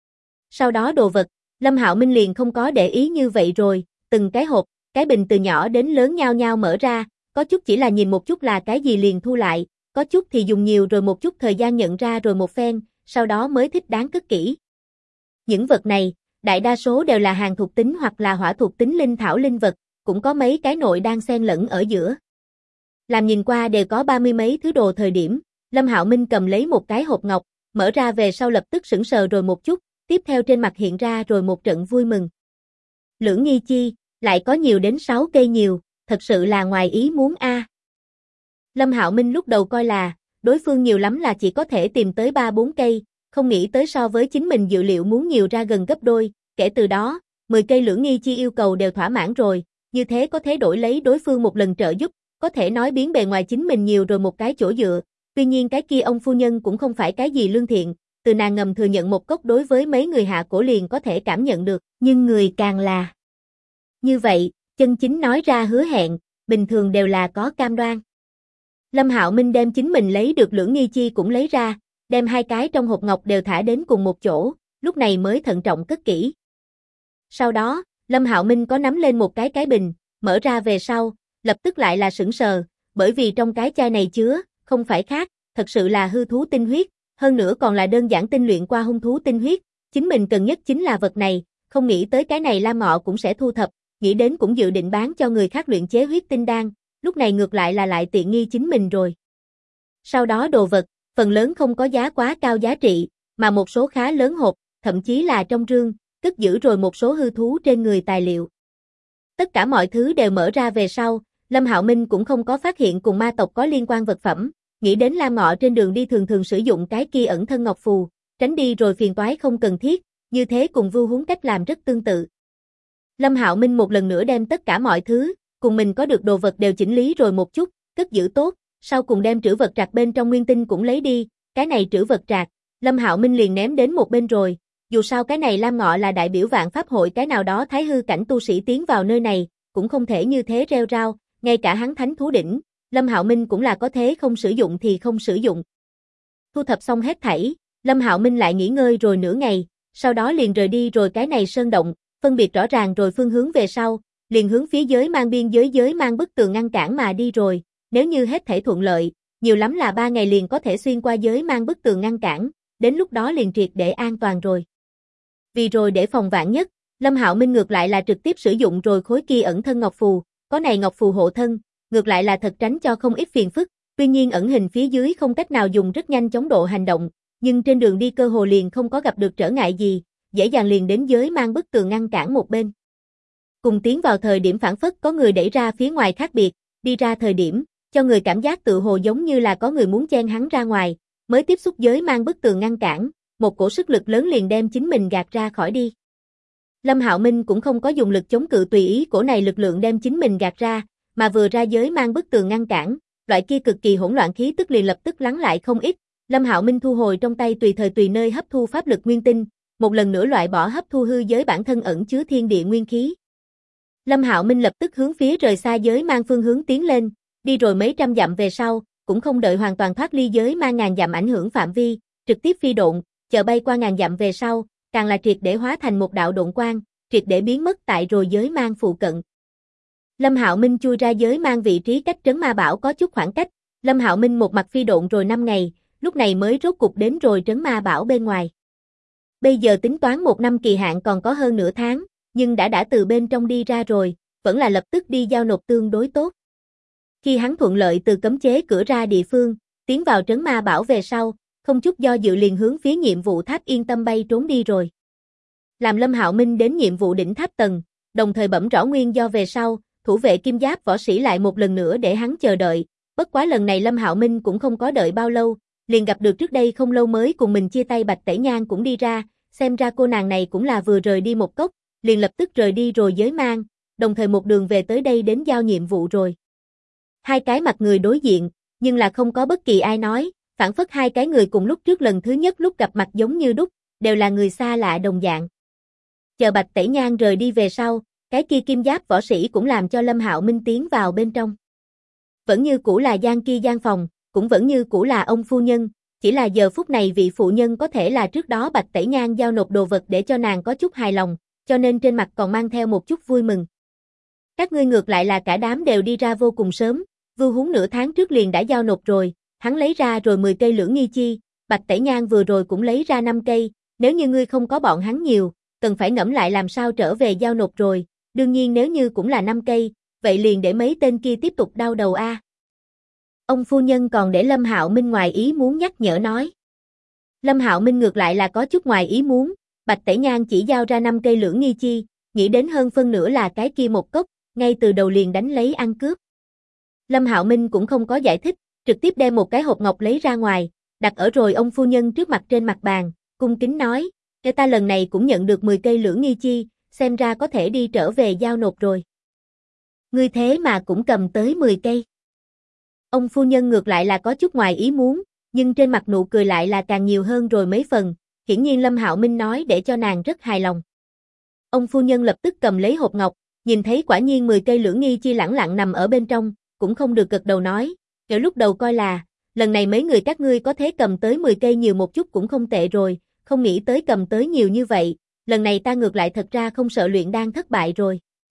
Sau đó đồ vật, Lâm Hạo Minh liền không có để ý như vậy rồi, từng cái hộp, cái bình từ nhỏ đến lớn nhao nhao mở ra, có chút chỉ là nhìn một chút là cái gì liền thu lại, có chút thì dùng nhiều rồi một chút thời gian nhận ra rồi một phen, sau đó mới thích đáng cất kỹ. Những vật này, đại đa số đều là hàng thuộc tính hoặc là hỏa thuộc tính linh thảo linh vật, cũng có mấy cái nội đang xen lẫn ở giữa. Làm nhìn qua đều có 30 mấy thứ đồ thời điểm, Lâm Hạo Minh cầm lấy một cái hộp ngọc, mở ra về sau lập tức sững sờ rồi một chút, tiếp theo trên mặt hiện ra rồi một trận vui mừng. Lưỡng nghi chi, lại có nhiều đến 6 cây nhiều, thật sự là ngoài ý muốn a. Lâm Hạo Minh lúc đầu coi là, đối phương nhiều lắm là chỉ có thể tìm tới 3-4 cây, không nghĩ tới so với chính mình dự liệu muốn nhiều ra gần gấp đôi, kể từ đó, 10 cây lưỡng nghi chi yêu cầu đều thỏa mãn rồi, như thế có thể đổi lấy đối phương một lần trợ giúp, có thể nói biến bề ngoài chính mình nhiều rồi một cái chỗ dựa, tuy nhiên cái kia ông phu nhân cũng không phải cái gì lương thiện, từ nàng ngầm thừa nhận một cốc đối với mấy người hạ cổ liền có thể cảm nhận được, nhưng người càng là như vậy, chân chính nói ra hứa hẹn, bình thường đều là có cam đoan. Lâm Hạo Minh đem chính mình lấy được lưỡng nghi chi cũng lấy ra, đem hai cái trong hộp ngọc đều thả đến cùng một chỗ, lúc này mới thận trọng cất kỹ. Sau đó, Lâm Hạo Minh có nắm lên một cái bình, mở ra về sau, lập tức lại là sững sờ, bởi vì trong cái chai này chứa, không phải khác, thật sự là hư thú tinh huyết, hơn nữa còn là đơn giản tinh luyện qua hung thú tinh huyết, chính mình cần nhất chính là vật này, không nghĩ tới cái này Lam Ngọ cũng sẽ thu thập, nghĩ đến cũng dự định bán cho người khác luyện chế huyết tinh đan, lúc này ngược lại là lại tiện nghi chính mình rồi. Sau đó đồ vật, phần lớn không có giá quá cao giá trị, mà một số khá lớn hộp, thậm chí là trong rương, cất giữ rồi một số hư thú trên người tài liệu. Tất cả mọi thứ đều mở ra về sau, Lâm Hạo Minh cũng không có phát hiện cùng ma tộc có liên quan vật phẩm, nghĩ đến Lam Ngọ trên đường đi thường thường sử dụng cái kia ẩn thân ngọc phù, tránh đi rồi phiền toái không cần thiết, như thế cùng Vưu Huống cách làm rất tương tự. Lâm Hạo Minh một lần nữa đem tất cả mọi thứ, cùng mình có được đồ vật đều chỉnh lý rồi một chút, cất giữ tốt, sau cùng đem trữ vật trạc bên trong nguyên tinh cũng lấy đi, cái này trữ vật trạc, Lâm Hạo Minh liền ném đến một bên rồi, dù sao cái này Lam Ngọ là đại biểu vạn pháp hội cái nào đó thái hư cảnh tu sĩ tiến vào nơi này, cũng không thể như thế rêu rao, ngay cả hắn thánh thú đỉnh, Lâm Hạo Minh cũng là có thế không sử dụng thì không sử dụng. Thu thập xong hết thảy, Lâm Hạo Minh lại nghỉ ngơi rồi nửa ngày, sau đó liền rời đi rồi cái này sơn động, phân biệt rõ ràng rồi phương hướng về sau, liền hướng phía giới mang biên giới mang bức tường ngăn cản mà đi rồi, nếu như hết thảy thuận lợi, nhiều lắm là 3 ngày liền có thể xuyên qua giới mang bức tường ngăn cản, đến lúc đó liền triệt để an toàn rồi. Vì rồi để phòng vạn nhất, Lâm Hạo Minh ngược lại là trực tiếp sử dụng rồi khối kia ẩn thân ngọc phù, có này ngọc phù hộ thân, ngược lại là thật tránh cho không ít phiền phức, tuy nhiên ẩn hình phía dưới không cách nào dùng rất nhanh chóng độ hành động, nhưng trên đường đi cơ hồ liền không có gặp được trở ngại gì, dễ dàng liền đến giới mang bức tường ngăn cản một bên. Cùng tiến vào thời điểm phản phất có người đẩy ra phía ngoài khác biệt, đi ra thời điểm, cho người cảm giác tự hồ giống như là có người muốn chen hắn ra ngoài, mới tiếp xúc giới mang bức tường ngăn cản, một cổ sức lực lớn liền đem chính mình gạt ra khỏi đi. Lâm Hạo Minh cũng không có dùng lực chống cự tùy ý cổ này lực lượng đem chính mình gạt ra, mà vừa ra giới mang bức tường ngăn cản, loại kia cực kỳ hỗn loạn khí tức liền lập tức lắng lại không ít. Lâm Hạo Minh thu hồi trong tay tùy thời tùy nơi hấp thu pháp lực nguyên tinh, một lần nữa loại bỏ hấp thu hư giới bản thân ẩn chứa thiên địa nguyên khí. Lâm Hạo Minh lập tức hướng phía rời xa giới mang phương hướng tiến lên, đi rồi mấy trăm dặm về sau, cũng không đợi hoàn toàn thoát ly giới mang ngàn dặm ảnh hưởng phạm vi, trực tiếp phi độn, chờ bay qua ngàn dặm về sau, càng là triệt để hóa thành một đạo độn quang, triệt để biến mất tại rồi giới mang phụ cận. Lâm Hạo Minh chui ra giới mang vị trí cách trấn ma bảo có chút khoảng cách, Lâm Hạo Minh một mặt phi độn rồi 5 ngày, lúc này mới rốt cục đến rồi trấn ma bảo bên ngoài. Bây giờ tính toán 1 năm kỳ hạn còn có hơn nửa tháng, nhưng đã từ bên trong đi ra rồi, vẫn là lập tức đi giao nộp tương đối tốt. Khi hắn thuận lợi từ cấm chế cửa ra địa phương, tiến vào trấn ma bảo về sau, không chút do dự liền hướng phía nhiệm vụ tháp yên tâm bay trốn đi rồi. Làm Lâm Hạo Minh đến nhiệm vụ đỉnh tháp tầng, đồng thời bẩm rõ nguyên do về sau, thủ vệ kim giáp võ sĩ lại một lần nữa để hắn chờ đợi, bất quá lần này Lâm Hạo Minh cũng không có đợi bao lâu, liền gặp được trước đây không lâu mới cùng mình chia tay Bạch Tẩy Nhan cũng đi ra, xem ra cô nàng này cũng là vừa rời đi một cốc, liền lập tức rời đi rồi giới mang, đồng thời một đường về tới đây đến giao nhiệm vụ rồi. Hai cái mặt người đối diện, nhưng là không có bất kỳ ai nói, phản phất hai cái người cùng lúc trước lần thứ nhất lúc gặp mặt giống như đúc, đều là người xa lạ đồng dạng. Chờ Bạch Tẩy Nhan rời đi về sau, cái kia kim giáp võ sĩ cũng làm cho Lâm Hạo Minh tiến vào bên trong. Vẫn như cũ là gian kia gian phòng, cũng vẫn như cũ là ông phu nhân, chỉ là giờ phút này vị phụ nhân có thể là trước đó Bạch Tẩy Nhan giao nộp đồ vật để cho nàng có chút hài lòng, cho nên trên mặt còn mang theo một chút vui mừng. Các ngươi ngược lại là cả đám đều đi ra vô cùng sớm, Vưu Húng nửa tháng trước liền đã giao nộp rồi, hắn lấy ra rồi 10 cây lưỡng nghi chi, Bạch Tẩy Nhan vừa rồi cũng lấy ra 5 cây, nếu như ngươi không có bọn hắn nhiều, cần phải ngẫm lại làm sao trở về giao nộp rồi, đương nhiên nếu như cũng là 5 cây, vậy liền để mấy tên kia tiếp tục đau đầu a. Ông phu nhân còn để Lâm Hạo Minh ngoài ý muốn nhắc nhở nói. Lâm Hạo Minh ngược lại là có chút ngoài ý muốn, Bạch Tẩy Nhan chỉ giao ra 5 cây lưỡng nghi chi, nghĩ đến hơn phân nửa là cái kia một cốc, ngay từ đầu liền đánh lấy ăn cướp. Lâm Hạo Minh cũng không có giải thích, trực tiếp đem một cái hộp ngọc lấy ra ngoài, đặt ở rồi ông phu nhân trước mặt trên mặt bàn, cung kính nói, "Để ta lần này cũng nhận được 10 cây lưỡng nghi chi, xem ra có thể đi trở về giao nộp rồi." "Ngươi thế mà cũng cầm tới 10 cây." Ông phu nhân ngược lại là có chút ngoài ý muốn, nhưng trên mặt nụ cười lại là càng nhiều hơn rồi mấy phần, hiển nhiên Lâm Hạo Minh nói để cho nàng rất hài lòng. Ông phu nhân lập tức cầm lấy hộp ngọc, nhìn thấy quả nhiên 10 cây lưỡng nghi chi lẳng lặng nằm ở bên trong, cũng không được gật đầu nói, "Nếu lúc đầu coi là, lần này mấy người các ngươi có thế cầm tới 10 cây nhiều một chút cũng không tệ rồi, không nghĩ tới cầm tới nhiều như vậy, lần này ta ngược lại thật ra không sợ luyện đan thất bại rồi.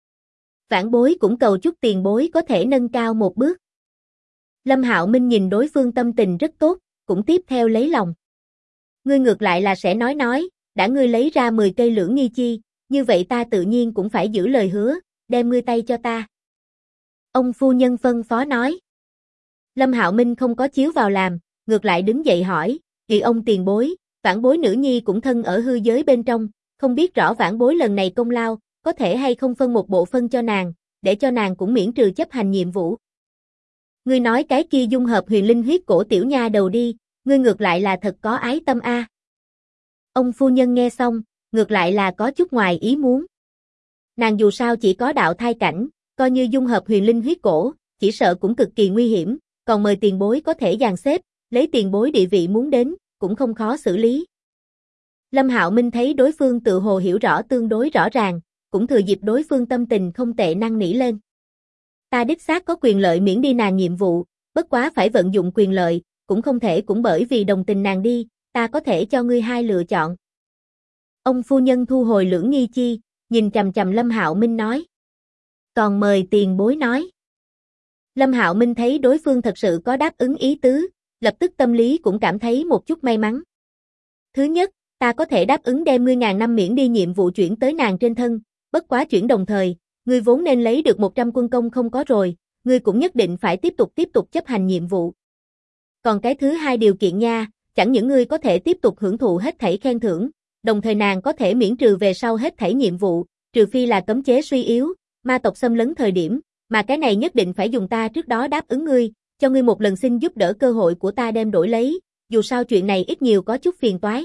Vãn bối cũng cầu chúc tiền bối có thể nâng cao một bước." Lâm Hạo Minh nhìn đối phương tâm tình rất tốt, cũng tiếp theo lấy lòng. "Ngươi ngược lại là sẽ nói, đã ngươi lấy ra 10 cây lưỡng nghi chi, như vậy ta tự nhiên cũng phải giữ lời hứa, đem ngươi tay cho ta." Ông phu nhân phân phó nói. Lâm Hạo Minh không có chiếu vào làm, ngược lại đứng dậy hỏi, "Kỳ ông tiền bối, vãn bối nữ nhi cũng thân ở hư giới bên trong, không biết rõ vãn bối lần này công lao, có thể hay không phân một bộ phân cho nàng, để cho nàng cũng miễn trừ chấp hành nhiệm vụ." "Ngươi nói cái kia dung hợp huyền linh huyết cổ tiểu nha đầu đi, ngươi ngược lại là thật có ái tâm a." Ông phu nhân nghe xong, ngược lại là có chút ngoài ý muốn. Nàng dù sao chỉ có đạo thai cảnh, coi như dung hợp huyền linh huyết cổ, chỉ sợ cũng cực kỳ nguy hiểm, còn mời tiền bối có thể dàn xếp, lấy tiền bối địa vị muốn đến, cũng không khó xử lý. Lâm Hạo Minh thấy đối phương tự hồ hiểu rõ tương đối rõ ràng, cũng thừa dịp đối phương tâm tình không tệ năn nỉ lên. Ta đích xác có quyền lợi miễn đi nàng nhiệm vụ, bất quá phải vận dụng quyền lợi, cũng không thể cũng bởi vì đồng tình nàng đi, ta có thể cho ngươi hai lựa chọn. Ông phu nhân thu hồi lưỡng nghi chi, nhìn chằm chằm Lâm Hạo Minh nói. Còn mời tiền bối nói. Lâm Hạo Minh thấy đối phương thật sự có đáp ứng ý tứ, lập tức tâm lý cũng cảm thấy một chút may mắn. Thứ nhất, ta có thể đáp ứng đem ngươi ngàn năm miễn đi nhiệm vụ chuyển tới nàng trên thân, bất quá chuyển đồng thời, ngươi vốn nên lấy được 100 quân công không có rồi, ngươi cũng nhất định phải tiếp tục chấp hành nhiệm vụ. Còn cái thứ hai điều kiện nha, chẳng những ngươi có thể tiếp tục hưởng thụ hết thảy khen thưởng, đồng thời nàng có thể miễn trừ về sau hết thảy nhiệm vụ, trừ phi là cấm chế suy yếu, ma tộc xâm lấn thời điểm, mà cái này nhất định phải dùng ta trước đó đáp ứng ngươi, cho ngươi một lần xin giúp đỡ cơ hội của ta đem đổi lấy, dù sao chuyện này ít nhiều có chút phiền toái.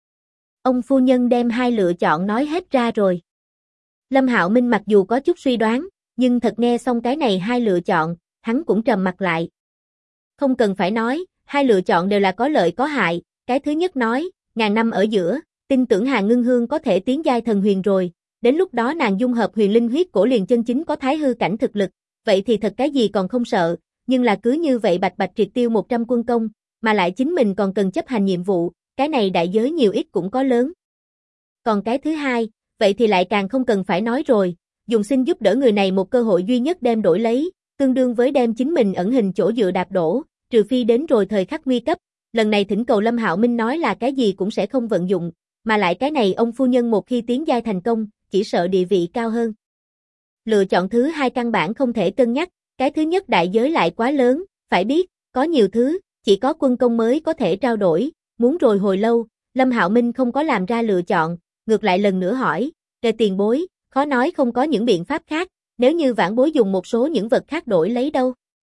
Ông phu nhân đem hai lựa chọn nói hết ra rồi. Lâm Hạo Minh mặc dù có chút suy đoán, nhưng thật nghe xong cái này hai lựa chọn, hắn cũng trầm mặt lại. Không cần phải nói, hai lựa chọn đều là có lợi có hại, cái thứ nhất nói, ngàn năm ở giữa, tin tưởng Hàn Ngưng Hương có thể tiến giai thần huyền rồi, đến lúc đó nàng dung hợp huyền linh huyết cổ liền chân chính có thái hư cảnh thực lực, vậy thì thật cái gì còn không sợ, nhưng là cứ như vậy bạch bạch triệt tiêu 100 quân công, mà lại chính mình còn cần chấp hành nhiệm vụ, cái này đại giới nhiều ít cũng có lớn. Còn cái thứ hai, vậy thì lại càng không cần phải nói rồi, dùng xin giúp đỡ người này một cơ hội duy nhất đem đổi lấy, tương đương với đem chính mình ẩn hình chỗ dựa đạp đổ, trừ phi đến rồi thời khắc nguy cấp, lần này thỉnh cầu Lâm Hạo Minh nói là cái gì cũng sẽ không vận dụng, mà lại cái này ông phu nhân một khi tiến giai thành công, chỉ sợ địa vị cao hơn. Lựa chọn thứ hai căn bản không thể cân nhắc, cái thứ nhất đại giới lại quá lớn, phải biết, có nhiều thứ, chỉ có quân công mới có thể trao đổi, muốn rồi hồi lâu, Lâm Hạo Minh không có làm ra lựa chọn, ngược lại lần nữa hỏi, "Kề tiền bối, khó nói không có những biện pháp khác, nếu như vãn bối dùng một số những vật khác đổi lấy đâu?"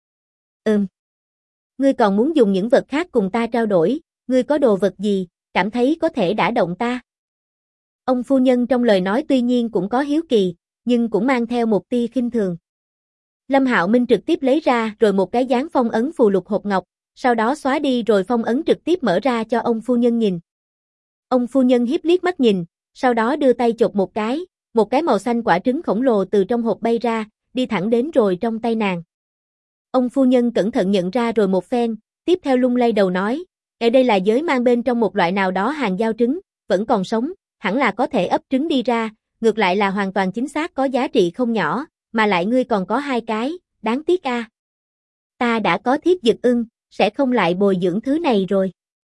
Ngươi còn muốn dùng những vật khác cùng ta trao đổi, ngươi có đồ vật gì, cảm thấy có thể đả động ta? Ông phu nhân trong lời nói tuy nhiên cũng có hiếu kỳ, nhưng cũng mang theo một tia khinh thường. Lâm Hạo Minh trực tiếp lấy ra rồi một cái dán phong ấn phù lục hộp ngọc, sau đó xóa đi rồi phong ấn trực tiếp mở ra cho ông phu nhân nhìn. Ông phu nhân hiếp liếc mắt nhìn, sau đó đưa tay chộp một cái màu xanh quả trứng khổng lồ từ trong hộp bay ra, đi thẳng đến rồi trong tay nàng. Ông phu nhân cẩn thận nhận ra rồi một phen, tiếp theo lung lay đầu nói, ở đây là giới mang bên trong một loại nào đó hàng giao trứng, vẫn còn sống, hẳn là có thể ấp trứng đi ra, ngược lại là hoàn toàn chính xác có giá trị không nhỏ, mà lại ngươi còn có hai cái, đáng tiếc a. Ta đã có thiếp dực ưng, sẽ không lại bồi dưỡng thứ này rồi.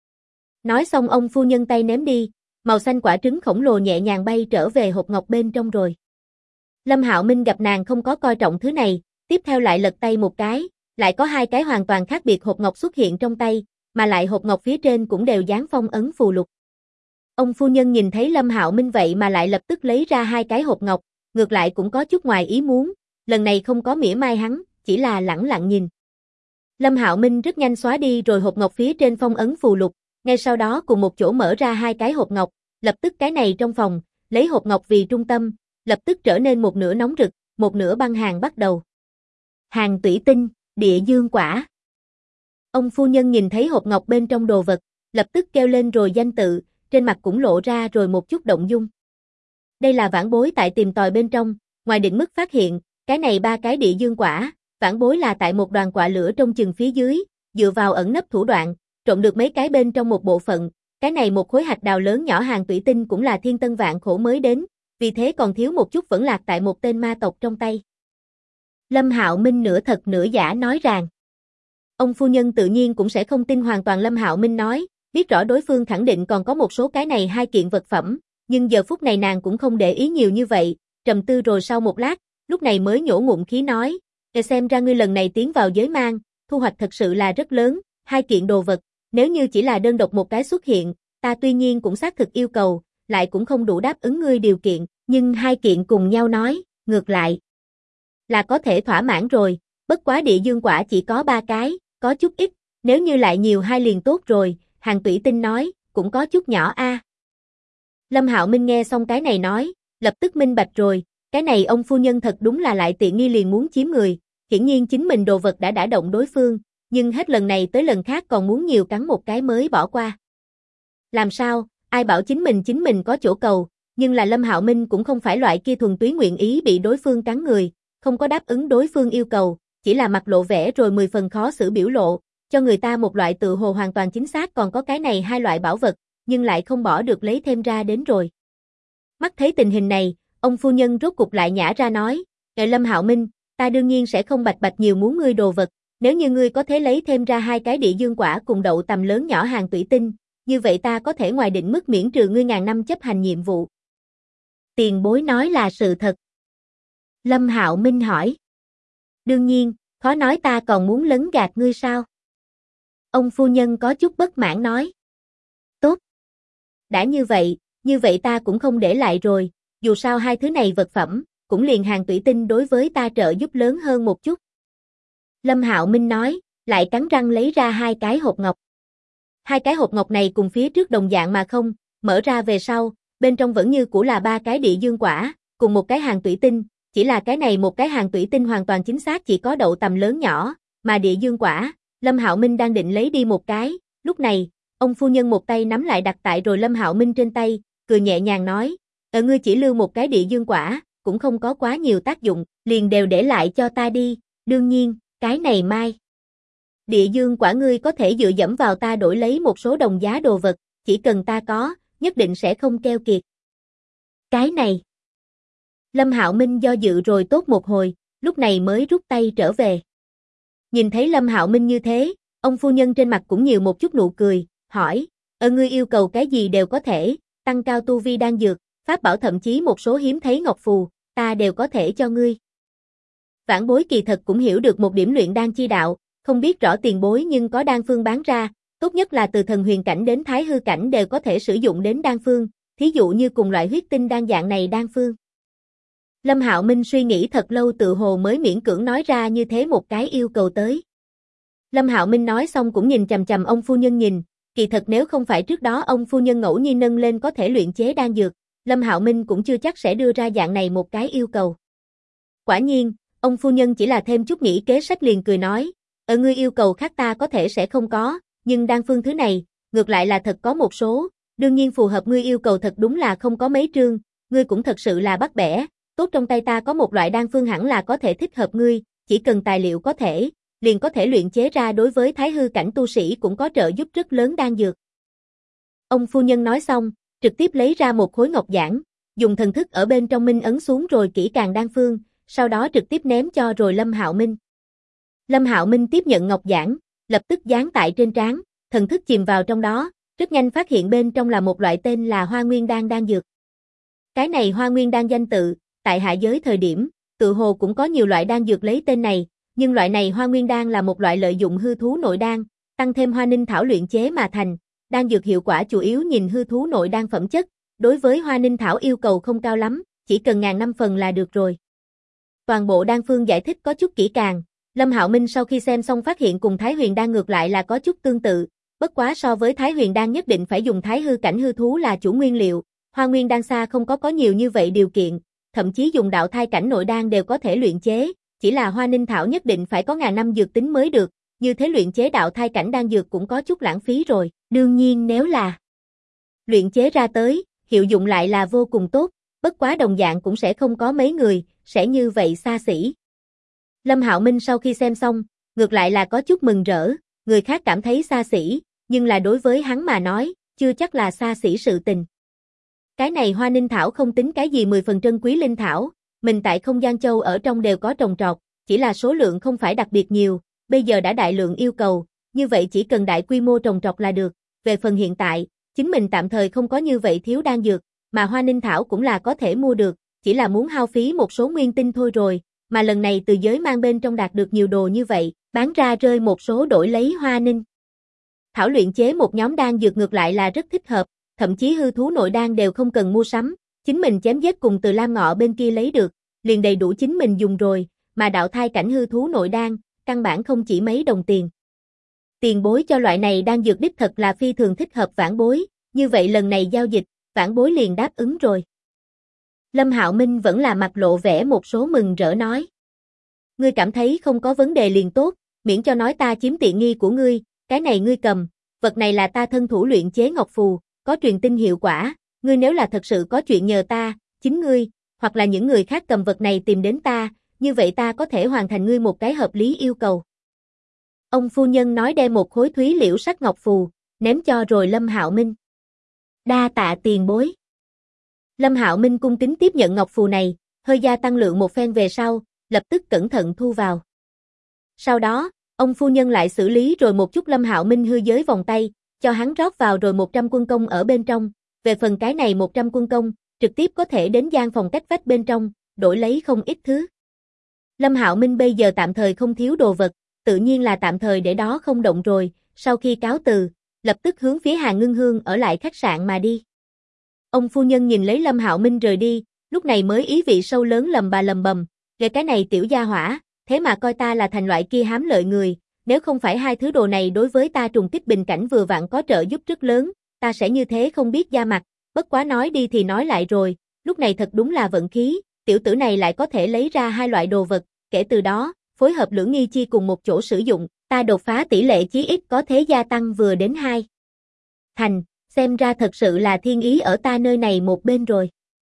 Nói xong ông phu nhân tay ném đi, màu xanh quả trứng khổng lồ nhẹ nhàng bay trở về hộp ngọc bên trong rồi. Lâm Hạo Minh gặp nàng không có coi trọng thứ này, tiếp theo lại lật tay một cái, lại có hai cái hoàn toàn khác biệt hộp ngọc xuất hiện trong tay, mà lại hộp ngọc phía trên cũng đều dán phong ấn phù lục. Ông phu nhân nhìn thấy Lâm Hạo Minh vậy mà lại lập tức lấy ra hai cái hộp ngọc, ngược lại cũng có chút ngoài ý muốn, lần này không có mỉa mai hắn, chỉ là lẳng lặng nhìn. Lâm Hạo Minh rất nhanh xóa đi rồi hộp ngọc phía trên phong ấn phù lục, ngay sau đó cùng một chỗ mở ra hai cái hộp ngọc, lập tức cái này trong phòng, lấy hộp ngọc vì trung tâm, lập tức trở nên một nửa nóng rực, một nửa băng hàn bắt đầu. Hàng tủy tinh, địa dương quả. Ông phu nhân nhìn thấy hộp ngọc bên trong đồ vật, lập tức kêu lên rồi danh tự, trên mặt cũng lộ ra rồi một chút động dung. Đây là vãn bối tại tìm tòi bên trong, ngoài định mức phát hiện, cái này ba cái địa dương quả, vãn bối là tại một đoàn quạ lửa trong chừng phía dưới, dựa vào ẩn nấp thủ đoạn, trộn được mấy cái bên trong một bộ phận, cái này một khối hạch đào lớn nhỏ hàng tủy tinh cũng là thiên tân vạn khổ mới đến, vì thế còn thiếu một chút vẫn lạc tại một tên ma tộc trong tay. Lâm Hạo Minh nửa thật nửa giả nói rằng, ông phu nhân tự nhiên cũng sẽ không tin hoàn toàn Lâm Hạo Minh nói, biết rõ đối phương khẳng định còn có một số cái này hai kiện vật phẩm, nhưng giờ phút này nàng cũng không để ý nhiều như vậy, trầm tư rồi sau một lát, lúc này mới nhổ ngụm khí nói, xem ra ngươi lần này tiến vào giới mang, thu hoạch thật sự là rất lớn, hai kiện đồ vật, nếu như chỉ là đơn độc một cái xuất hiện, ta tuy nhiên cũng xác thực yêu cầu, lại cũng không đủ đáp ứng ngươi điều kiện, nhưng hai kiện cùng nhau nói, ngược lại là có thể thỏa mãn rồi, bất quá địa dương quả chỉ có 3 cái, có chút ít, nếu như lại nhiều hai liền tốt rồi, Hàng Tủy Tinh nói, cũng có chút nhỏ a. Lâm Hạo Minh nghe xong cái này nói, lập tức minh bạch rồi, cái này ông phu nhân thật đúng là lại tiện nghi liền muốn chiếm người, hiển nhiên chính mình đồ vật đã động đối phương, nhưng hết lần này tới lần khác còn muốn nhiều cắn một cái mới bỏ qua. Làm sao, Ai bảo chính mình có chỗ cầu, nhưng là Lâm Hạo Minh cũng không phải loại kia thuần túy nguyện ý bị đối phương cắn người, không có đáp ứng đối phương yêu cầu, chỉ là mặt lộ vẻ rồi 10 phần khó xử biểu lộ, cho người ta một loại tự hồ hoàn toàn chính xác còn có cái này hai loại bảo vật, nhưng lại không bỏ được lấy thêm ra đến rồi. Mắt thấy tình hình này, ông phu nhân rốt cục lại nhả ra nói, Lâm Hạo Minh, ta đương nhiên sẽ không bạch bạch nhiều muốn ngươi đồ vật, nếu như ngươi có thể lấy thêm ra 2 cái địa dương quả cùng đậu tầm lớn nhỏ hàng thủy tinh, như vậy ta có thể ngoài định mức miễn trừ ngươi ngàn năm chấp hành nhiệm vụ. Tiền bối nói là sự thật. Lâm Hạo Minh hỏi. Đương nhiên, khó nói ta còn muốn lấn gạt ngươi sao? Ông phu nhân có chút bất mãn nói. Tốt. Đã như vậy ta cũng không để lại rồi, dù sao hai thứ này vật phẩm, cũng liền hàng thủy tinh đối với ta trợ giúp lớn hơn một chút. Lâm Hạo Minh nói, lại cắn răng lấy ra 2 cái hộp ngọc. 2 cái hộp ngọc này cùng phía trước đồng dạng mà không, mở ra về sau, bên trong vẫn như cũ là 3 cái địa dương quả, cùng một cái hàng thủy tinh, chỉ là cái này một cái hàng thủy tinh hoàn toàn chính xác chỉ có đậu tầm lớn nhỏ, mà địa dương quả, Lâm Hạo Minh đang định lấy đi một cái, lúc này, ông phu nhân một tay nắm lại đặt tại rồi Lâm Hạo Minh trên tay, cười nhẹ nhàng nói, ngươi chỉ lưu một cái địa dương quả, cũng không có quá nhiều tác dụng, liền đều để lại cho ta đi, đương nhiên, cái này mai. Địa dương quả ngươi có thể dựa dẫm vào ta đổi lấy một số đồng giá đồ vật, chỉ cần ta có, nhất định sẽ không keo kiệt. Cái này. Lâm Hạo Minh do dự rồi tốt một hồi, lúc này mới rút tay trở về. Nhìn thấy Lâm Hạo Minh như thế, ông phu nhân trên mặt cũng nhiều một chút nụ cười, hỏi, ngươi yêu cầu cái gì đều có thể, tăng cao tu vi đan dược, pháp bảo thậm chí một số hiếm thấy ngọc phù, ta đều có thể cho ngươi. Vãn bối kỳ thật cũng hiểu được một điểm luyện đan chi đạo, không biết rõ tiền bối nhưng có đan phương bán ra, tốt nhất là từ thần huyền cảnh đến thái hư cảnh đều có thể sử dụng đến đan phương, thí dụ như cùng loại huyết tinh đan dạng này đan phương. Lâm Hạo Minh suy nghĩ thật lâu tự hồ mới miễn cưỡng nói ra như thế một cái yêu cầu tới. Lâm Hạo Minh nói xong cũng nhìn chằm chằm ông phu nhân nhìn, kỳ thật nếu không phải trước đó ông phu nhân ngẫu nhiên nâng lên có thể luyện chế đan dược, Lâm Hạo Minh cũng chưa chắc sẽ đưa ra dạng này một cái yêu cầu. Quả nhiên, ông phu nhân chỉ là thêm chút nghĩ kế sách liền cười nói, ở ngươi yêu cầu khác ta có thể sẽ không có, nhưng đan phương thứ này, ngược lại là thật có một số, đương nhiên phù hợp ngươi yêu cầu thật đúng là không có mấy trương, ngươi cũng thật sự là bắt bẻ, tốt trong tay ta có một loại đan phương hẳn là có thể thích hợp ngươi, chỉ cần tài liệu có thể, liền có thể luyện chế ra đối với thái hư cảnh tu sĩ cũng có trợ giúp rất lớn đan dược. Ông phu nhân nói xong, trực tiếp lấy ra một khối ngọc giản, dùng thần thức ở bên trong minh ấn xuống rồi kỹ càng đan phương, sau đó trực tiếp ném cho rồi Lâm Hạo Minh. Lâm Hạo Minh tiếp nhận ngọc giản, lập tức dán tại trên trán, thần thức chìm vào trong đó, rất nhanh phát hiện bên trong là một loại tên là Hoa Nguyên đan đan dược. Cái này Hoa Nguyên đan danh tự, tại hạ giới thời điểm, tự hồ cũng có nhiều loại đan dược lấy tên này, nhưng loại này Hoa Nguyên đan là một loại lợi dụng hư thú nội đan, tăng thêm hoa ninh thảo luyện chế mà thành, đan dược hiệu quả chủ yếu nhìn hư thú nội đan phẩm chất, đối với hoa ninh thảo yêu cầu không cao lắm, chỉ cần 1000 phần là được rồi. Toàn bộ đan phương giải thích có chút kỹ càng, Lâm Hạo Minh sau khi xem xong phát hiện cùng Thái Huyền đan ngược lại là có chút tương tự, bất quá so với Thái Huyền đan nhất định phải dùng thái hư cảnh hư thú là chủ nguyên liệu, Hoa Nguyên đan xa không có nhiều như vậy điều kiện, thậm chí dùng đạo thai cảnh nội đan đều có thể luyện chế, chỉ là hoa ninh thảo nhất định phải có 1000 năm dược tính mới được, như thế luyện chế đạo thai cảnh đan dược cũng có chút lãng phí rồi, đương nhiên nếu là luyện chế ra tới, hiệu dụng lại là vô cùng tốt, bất quá đồng dạng cũng sẽ không có mấy người, sẽ như vậy xa xỉ. Lâm Hạo Minh sau khi xem xong, ngược lại là có chút mừng rỡ, người khác cảm thấy xa xỉ, nhưng là đối với hắn mà nói, chưa chắc là xa xỉ sự tình. Cái này hoa ninh thảo không tính cái gì 10 phần trân quý linh thảo, mình tại không gian châu ở trong đều có trồng trọt, chỉ là số lượng không phải đặc biệt nhiều, bây giờ đã đại lượng yêu cầu, như vậy chỉ cần đại quy mô trồng trọt là được, về phần hiện tại, chính mình tạm thời không có như vậy thiếu đan dược, mà hoa ninh thảo cũng là có thể mua được, chỉ là muốn hao phí một số nguyên tinh thôi rồi, mà lần này từ giới mang bên trong đạt được nhiều đồ như vậy, bán ra rơi một số đổi lấy hoa ninh thảo luyện chế một nhóm đan dược ngược lại là rất thích hợp, thậm chí hư thú nội đan đều không cần mua sắm, chính mình chém giết cùng từ Lam Ngọ bên kia lấy được, liền đầy đủ chính mình dùng rồi, mà đạo thai cảnh hư thú nội đan, căn bản không chỉ mấy đồng tiền. Tiền bối cho loại này đan dược đích thật là phi thường thích hợp vãn bối, như vậy lần này giao dịch, vãn bối liền đáp ứng rồi. Lâm Hạo Minh vẫn là mặt lộ vẻ một số mừng rỡ nói. Ngươi cảm thấy không có vấn đề liền tốt, miễn cho nói ta chiếm tiện nghi của ngươi, cái này ngươi cầm, vật này là ta thân thủ luyện chế ngọc phù, có truyền tin hiệu quả, ngươi nếu là thật sự có chuyện nhờ ta, chính ngươi, hoặc là những người khác cầm vật này tìm đến ta, như vậy ta có thể hoàn thành ngươi một cái hợp lý yêu cầu. Ông phu nhân nói đem một khối thúy liễu sắc ngọc phù, ném cho rồi Lâm Hạo Minh. Đa tạ tiền bối. Lâm Hạo Minh cung kính tiếp nhận ngọc phù này, hơi gia tăng lượng một phen về sau, lập tức cẩn thận thu vào. Sau đó, ông phu nhân lại xử lý rồi một chút Lâm Hạo Minh hư giới vòng tay, cho hắn rót vào rồi 100 quân công ở bên trong, về phần cái này 100 quân công, trực tiếp có thể đến gian phòng cách vách bên trong, đổi lấy không ít thứ. Lâm Hạo Minh bây giờ tạm thời không thiếu đồ vật, tự nhiên là tạm thời để đó không động rồi, sau khi cáo từ, lập tức hướng phía Hàn Ngưng Hương ở lại khách sạn mà đi. Ông phu nhân nhìn lấy Lâm Hạo Minh rời đi, lúc này mới ý vị sâu lớn lầm bầm, về cái này tiểu gia hỏa, thế mà coi ta là thành loại kia hám lợi người, nếu không phải hai thứ đồ này đối với ta trùng kích bình cảnh vừa vặn có trợ giúp rất lớn, ta sẽ như thế không biết da mặt, bất quá nói đi thì nói lại rồi, lúc này thật đúng là vận khí, tiểu tử này lại có thể lấy ra hai loại đồ vật, kể từ đó, phối hợp lưỡng nghi chi cùng một chỗ sử dụng, ta đột phá tỷ lệ chí ít có thế gia tăng vừa đến 2 thành, xem ra thật sự là thiên ý ở ta nơi này một bên rồi.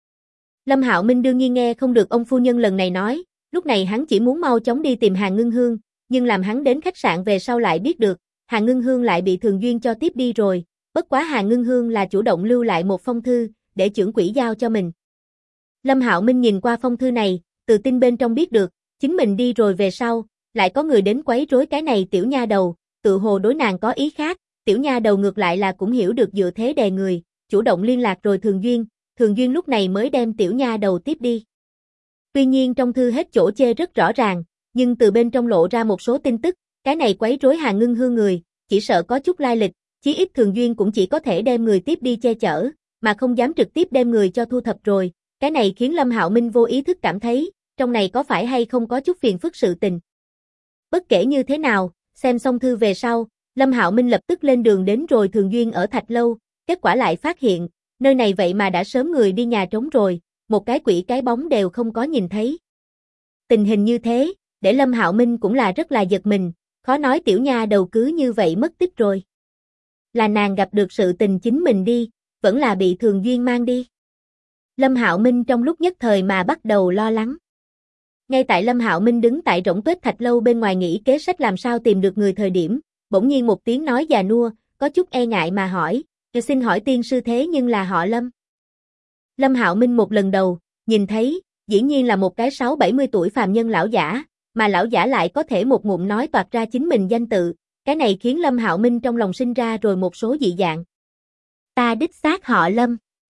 Lâm Hạo Minh đương nhiên nghe không được ông phu nhân lần này nói, lúc này hắn chỉ muốn mau chóng đi tìm Hàn Ngưng Hương, nhưng làm hắn đến khách sạn về sau lại biết được, Hàn Ngưng Hương lại bị Thường Duyên cho tiếp đi rồi, bất quá Hàn Ngưng Hương là chủ động lưu lại một phong thư, để trưởng quỹ giao cho mình. Lâm Hạo Minh nhìn qua phong thư này, từ tin bên trong biết được, chính mình đi rồi về sau, lại có người đến quấy rối cái này tiểu nha đầu, tự hồ đối nàng có ý khác, tiểu nha đầu ngược lại là cũng hiểu được dựa thế đè người, chủ động liên lạc rồi Thường Duyên lúc này mới đem tiểu nha đầu tiếp đi. Tuy nhiên trong thư hết chỗ chê rất rõ ràng, nhưng từ bên trong lộ ra một số tin tức, cái này quấy rối Hàn Ngưng Hương người, chỉ sợ có chút lai lịch, chí ít Thường Duyên cũng chỉ có thể đem người tiếp đi che chở, mà không dám trực tiếp đem người cho thu thập rồi, cái này khiến Lâm Hạo Minh vô ý thức cảm thấy, trong này có phải hay không có chút phiền phức sự tình. Bất kể như thế nào, xem xong thư về sau, Lâm Hạo Minh lập tức lên đường đến rồi Thường Duyên ở Thạch Lâu, kết quả lại phát hiện, nơi này vậy mà đã sớm người đi nhà trống rồi, một cái quỷ cái bóng đều không có nhìn thấy. Tình hình như thế, để Lâm Hạo Minh cũng là rất là giật mình, khó nói tiểu nha đầu cứ như vậy mất tích rồi. Là nàng gặp được sự tình chính mình đi, vẫn là bị Thường Duyên mang đi. Lâm Hạo Minh trong lúc nhất thời mà bắt đầu lo lắng. Ngay tại Lâm Hạo Minh đứng tại Rỗng Tuếch Thạch Lâu bên ngoài nghĩ kế sách làm sao tìm được người thời điểm, bỗng nhiên một tiếng nói già nua, có chút e ngại mà hỏi, xin hỏi tiên sư thế nhưng là họ Lâm. Lâm Hạo Minh một lần đầu, nhìn thấy, dĩ nhiên là một cái 60-70 tuổi phàm nhân lão giả, mà lão giả lại có thể một ngụm nói toạc ra chính mình danh tự, cái này khiến Lâm Hạo Minh trong lòng sinh ra rồi một số dị dạng. Ta đích xác họ Lâm.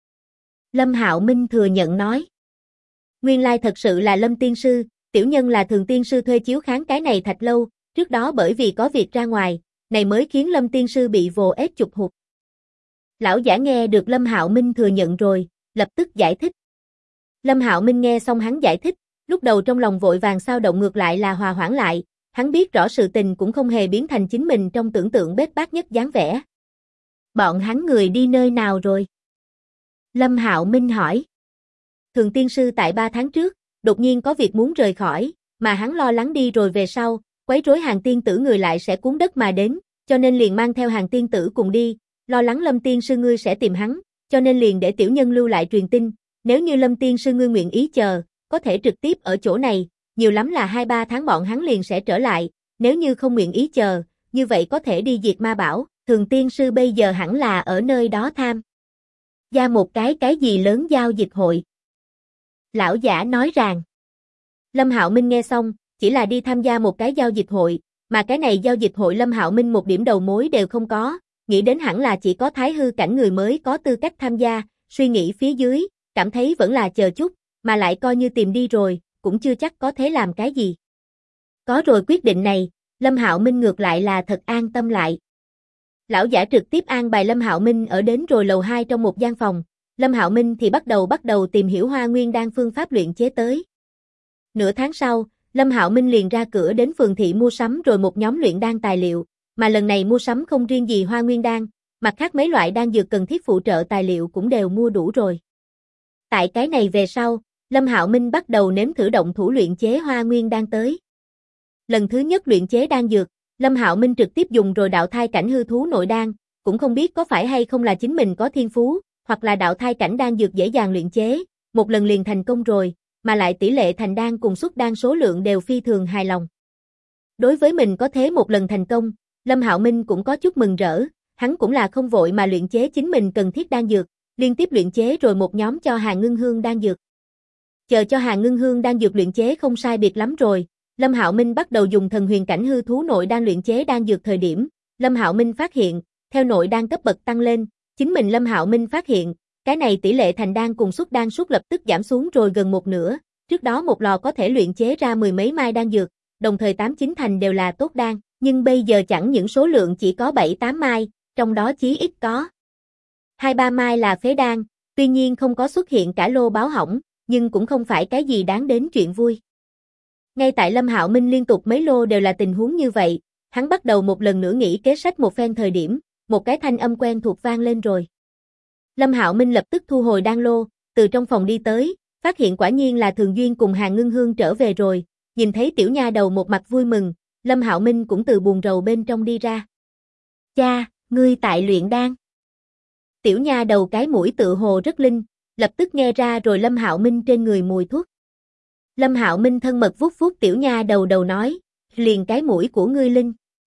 Lâm Hạo Minh thừa nhận nói. Nguyên lai thật sự là Lâm tiên sư, tiểu nhân là Thường tiên sư thuê chiếu khán cái này Thạch Lâu, trước đó bởi vì có việc ra ngoài, này mới khiến Lâm tiên sư bị vồ ép chụp hụt. Lão giả nghe được Lâm Hạo Minh thừa nhận rồi, lập tức giải thích. Lâm Hạo Minh nghe xong hắn giải thích, lúc đầu trong lòng vội vàng sao động ngược lại là hòa hoãn lại, hắn biết rõ sự tình cũng không hề biến thành chính mình trong tưởng tượng bết bát nhất dáng vẻ. Bọn hắn người đi nơi nào rồi? Lâm Hạo Minh hỏi. Thường tiên sư tại 3 tháng trước, đột nhiên có việc muốn rời khỏi, mà hắn lo lắng đi rồi về sau, quấy rối Hàn tiên tử người lại sẽ cuốn đất mà đến, cho nên liền mang theo Hàn tiên tử cùng đi, lo lắng Lâm tiên sư ngươi sẽ tìm hắn, cho nên liền để tiểu nhân lưu lại truyền tin, nếu như Lâm tiên sư ngươi nguyện ý chờ, có thể trực tiếp ở chỗ này, nhiều lắm là 2-3 tháng bọn hắn liền sẽ trở lại, nếu như không nguyện ý chờ, như vậy có thể đi diệt ma bảo, Thường tiên sư bây giờ hẳn là ở nơi đó tham gia một cái gì lớn giao dịch hội. Lão giả nói rằng, Lâm Hạo Minh nghe xong, chỉ là đi tham gia một cái giao dịch hội, mà cái này giao dịch hội Lâm Hạo Minh một điểm đầu mối đều không có, nghĩ đến hẳn là chỉ có thái hư cảnh người mới có tư cách tham gia, suy nghĩ phía dưới, cảm thấy vẫn là chờ chút, mà lại coi như tìm đi rồi, cũng chưa chắc có thế làm cái gì. Có rồi quyết định này, Lâm Hạo Minh ngược lại là thật an tâm lại. Lão giả trực tiếp an bài Lâm Hạo Minh ở đến rồi lầu 2 trong một gian phòng, Lâm Hạo Minh thì bắt đầu tìm hiểu Hoa Nguyên Đan phương pháp luyện chế tới. Nửa tháng sau, Lâm Hạo Minh liền ra cửa đến phường thị mua sắm rồi một nhóm luyện đan tài liệu, mà lần này mua sắm không riêng gì Hoa Nguyên Đan, mặt khác mấy loại đan dược cần thiết phụ trợ tài liệu cũng đều mua đủ rồi. Tại cái này về sau, Lâm Hạo Minh bắt đầu nếm thử động thủ luyện chế Hoa Nguyên Đan tới. Lần thứ nhất luyện chế đan dược, Lâm Hạo Minh trực tiếp dùng rồi đạo thai cảnh hư thú nội đan, cũng không biết có phải hay không là chính mình có thiên phú, hoặc là đạo thai cảnh đan dược dễ dàng luyện chế, một lần liền thành công rồi, mà lại tỷ lệ thành đan cùng xuất đan số lượng đều phi thường hài lòng. Đối với mình có thế một lần thành công, Lâm Hạo Minh cũng có chút mừng rỡ, hắn cũng là không vội mà luyện chế chính mình cần thiết đan dược, liên tiếp luyện chế rồi một nhóm cho Hàn Ngưng Hương đan dược. Chờ cho Hàn Ngưng Hương đan dược luyện chế không sai biệt lắm rồi, Lâm Hạo Minh bắt đầu dùng thần huyền cảnh hư thú nội đan luyện chế đan dược thời điểm, Lâm Hạo Minh phát hiện, theo nội đan cấp bậc tăng lên, chính mình Lâm Hạo Minh phát hiện, cái này tỷ lệ thành đan cùng xuất đan suất lập tức giảm xuống rồi gần một nửa, trước đó một lò có thể luyện chế ra mười mấy mai đan dược, đồng thời 8-9 thành đều là tốt đan, nhưng bây giờ chẳng những số lượng chỉ có 7-8 mai, trong đó chí ít có 2-3 mai là phế đan, tuy nhiên không có xuất hiện cả lô báo hỏng, nhưng cũng không phải cái gì đáng đến chuyện vui. Ngay tại Lâm Hạo Minh liên tục mấy lô đều là tình huống như vậy, hắn bắt đầu một lần nữa nghĩ kế sách một phen thời điểm, một cái thanh âm quen thuộc vang lên rồi. Lâm Hạo Minh lập tức thu hồi đan lô, từ trong phòng đi tới, phát hiện quả nhiên là Thường Duyên cùng Hàn Ngưng Hương trở về rồi, nhìn thấy tiểu nha đầu một mặt vui mừng, Lâm Hạo Minh cũng từ buồn rầu bên trong đi ra. Cha, ngươi tại luyện đan. Tiểu nha đầu cái mũi tự hồ rất linh, lập tức nghe ra rồi Lâm Hạo Minh trên người mùi thuốc. Lâm Hạo Minh thân mật vuốt vuốt tiểu nha đầu đầu nói, liền cái mũi của ngươi linh.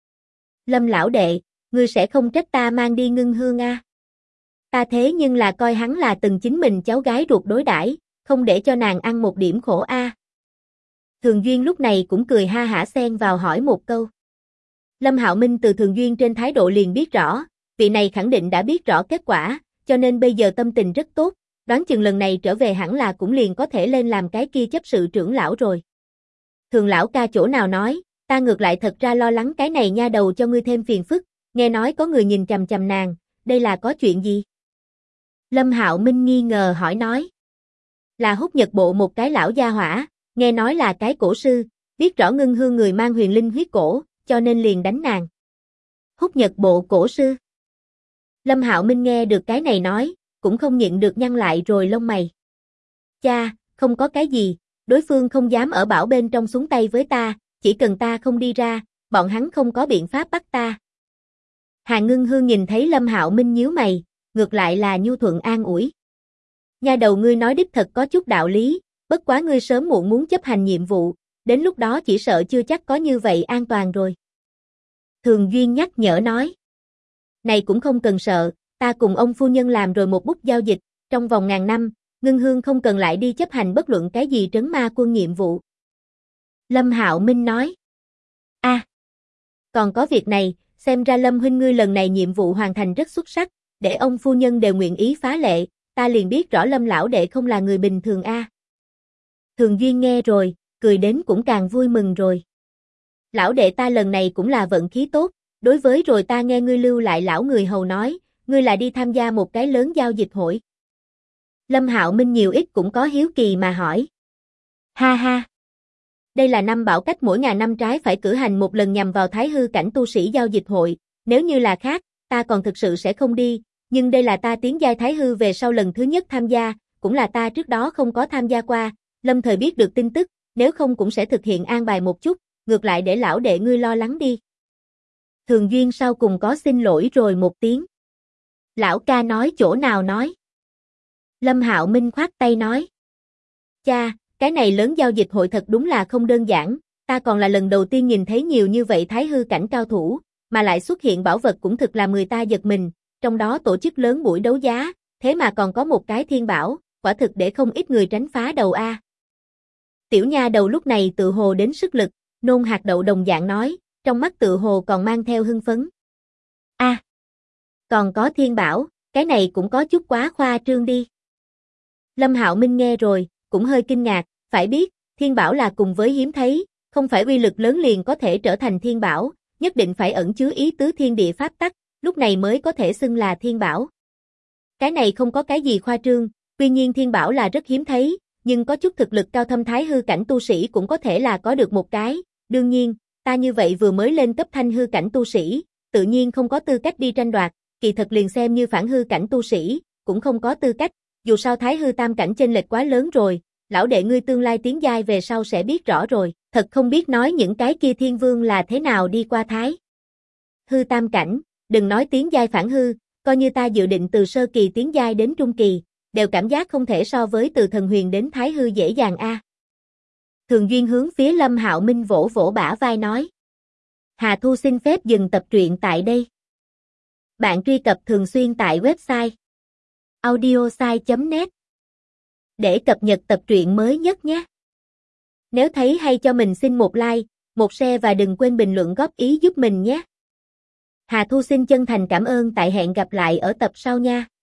Lâm lão đệ, ngươi sẽ không trách ta mang đi Ngưng Hương a? Ta thế nhưng là coi hắn là từng chính mình cháu gái ruột đối đãi, không để cho nàng ăn một điểm khổ a. Thường Duyên lúc này cũng cười ha hả xen vào hỏi một câu. Lâm Hạo Minh từ Thường Duyên trên thái độ liền biết rõ, vị này khẳng định đã biết rõ kết quả, cho nên bây giờ tâm tình rất tốt, đoán chừng lần này trở về hẳn là cũng liền có thể lên làm cái kia chấp sự trưởng lão rồi. Thường lão ca chỗ nào nói, ta ngược lại thật ra lo lắng cái này nha đầu cho ngươi thêm phiền phức, nghe nói có người nhìn chằm chằm nàng, đây là có chuyện gì? Lâm Hạo Minh nghi ngờ hỏi nói. Là Húc Nhật Bộ một cái lão gia hỏa, nghe nói là cái cổ sư, biết rõ Ngưng Hương người mang huyền linh huyết cổ, cho nên liền đánh nàng. Húc Nhật Bộ cổ sư. Lâm Hạo Minh nghe được cái này nói, cũng không nhịn được nhăn lại rồi lông mày. Cha, không có cái gì, đối phương không dám ở bảo bên trong xuống tay với ta, chỉ cần ta không đi ra, bọn hắn không có biện pháp bắt ta. Hàn Ngưng Hương nhìn thấy Lâm Hạo Minh nhíu mày, ngược lại là nhu thuận an ủi. Nha đầu ngươi nói đích thật có chút đạo lý, bất quá ngươi sớm muộn muốn chấp hành nhiệm vụ, đến lúc đó chỉ sợ chưa chắc có như vậy an toàn rồi. Thường Duyên nhắc nhở nói. Này cũng không cần sợ, ta cùng ông phu nhân làm rồi một bút giao dịch, trong vòng 1000 năm, Ngưng Hương không cần lại đi chấp hành bất luận cái gì trấn ma quân nhiệm vụ. Lâm Hạo Minh nói. Còn có việc này, xem ra Lâm huynh ngươi lần này nhiệm vụ hoàn thành rất xuất sắc, để ông phu nhân đều nguyện ý phá lệ, ta liền biết rõ Lâm lão đệ không là người bình thường a. Thường Duyên nghe rồi, cười đến cũng càng vui mừng rồi. Lão đệ ta lần này cũng là vận khí tốt, đối với rồi ta nghe ngươi lưu lại lão người hầu nói, ngươi là đi tham gia một cái lớn giao dịch hội. Lâm Hạo Minh nhiều ít cũng có hiếu kỳ mà hỏi. Ha ha. Đây là năm bảo cách mỗi 1000 năm trái phải cử hành một lần nhằm vào thái hư cảnh tu sĩ giao dịch hội, nếu như là khác, ta còn thực sự sẽ không đi, nhưng đây là ta tiến giai thái hư về sau lần thứ nhất tham gia, cũng là ta trước đó không có tham gia qua, Lâm thời biết được tin tức, nếu không cũng sẽ thực hiện an bài một chút, ngược lại để lão đệ ngươi lo lắng đi. Thường Duyên sau cùng có xin lỗi rồi một tiếng. Lão ca nói chỗ nào nói. Lâm Hạo Minh khoát tay nói. Cha, cái này lớn giao dịch hội thật đúng là không đơn giản, ta còn là lần đầu tiên nhìn thấy nhiều như vậy thái hư cảnh cao thủ, mà lại xuất hiện bảo vật cũng thực là người ta giật mình, trong đó tổ chức lớn buổi đấu giá, thế mà còn có một cái thiên bảo, quả thực để không ít người tránh phá đầu a. Tiểu nha đầu lúc này tự hồ đến sức lực, nôn hạt đậu đồng dạng nói, trong mắt tự hồ còn mang theo hưng phấn. Còn có thiên bảo, cái này cũng có chút quá khoa trương đi. Lâm Hạo Minh nghe rồi, cũng hơi kinh ngạc, phải biết, thiên bảo là cùng với hiếm thấy, không phải uy lực lớn liền có thể trở thành thiên bảo, nhất định phải ẩn chứa ý tứ thiên địa pháp tắc, lúc này mới có thể xưng là thiên bảo. Cái này không có cái gì khoa trương, tuy nhiên thiên bảo là rất hiếm thấy, nhưng có chút thực lực cao thâm thái hư cảnh tu sĩ cũng có thể là có được một cái, đương nhiên, ta như vậy vừa mới lên cấp thanh hư cảnh tu sĩ, tự nhiên không có tư cách đi tranh đoạt, kỳ thật liền xem như phản hư cảnh tu sĩ, cũng không có tư cách, dù sao thái hư tam cảnh chênh lệch quá lớn rồi, lão đệ ngươi tương lai tiến giai về sau sẽ biết rõ rồi, thật không biết nói những cái kia thiên vương là thế nào đi qua thái hư tam cảnh, Đừng nói tiến giai phản hư, coi như ta dự định từ sơ kỳ tiến giai đến trung kỳ, đều cảm giác không thể so với từ thần huyền đến thái hư dễ dàng a. Thường Duyên hướng phía Lâm Hạo Minh vỗ vỗ bả vai nói. Hà Thu xin phép dừng tập truyện tại đây. Bạn truy cập thường xuyên tại website audiosai.net để cập nhật tập truyện mới nhất nhé. Nếu thấy hay cho mình xin một like, một share và đừng quên bình luận góp ý giúp mình nhé. Hà Thu xin chân thành cảm ơn, tại hẹn gặp lại ở tập sau nha.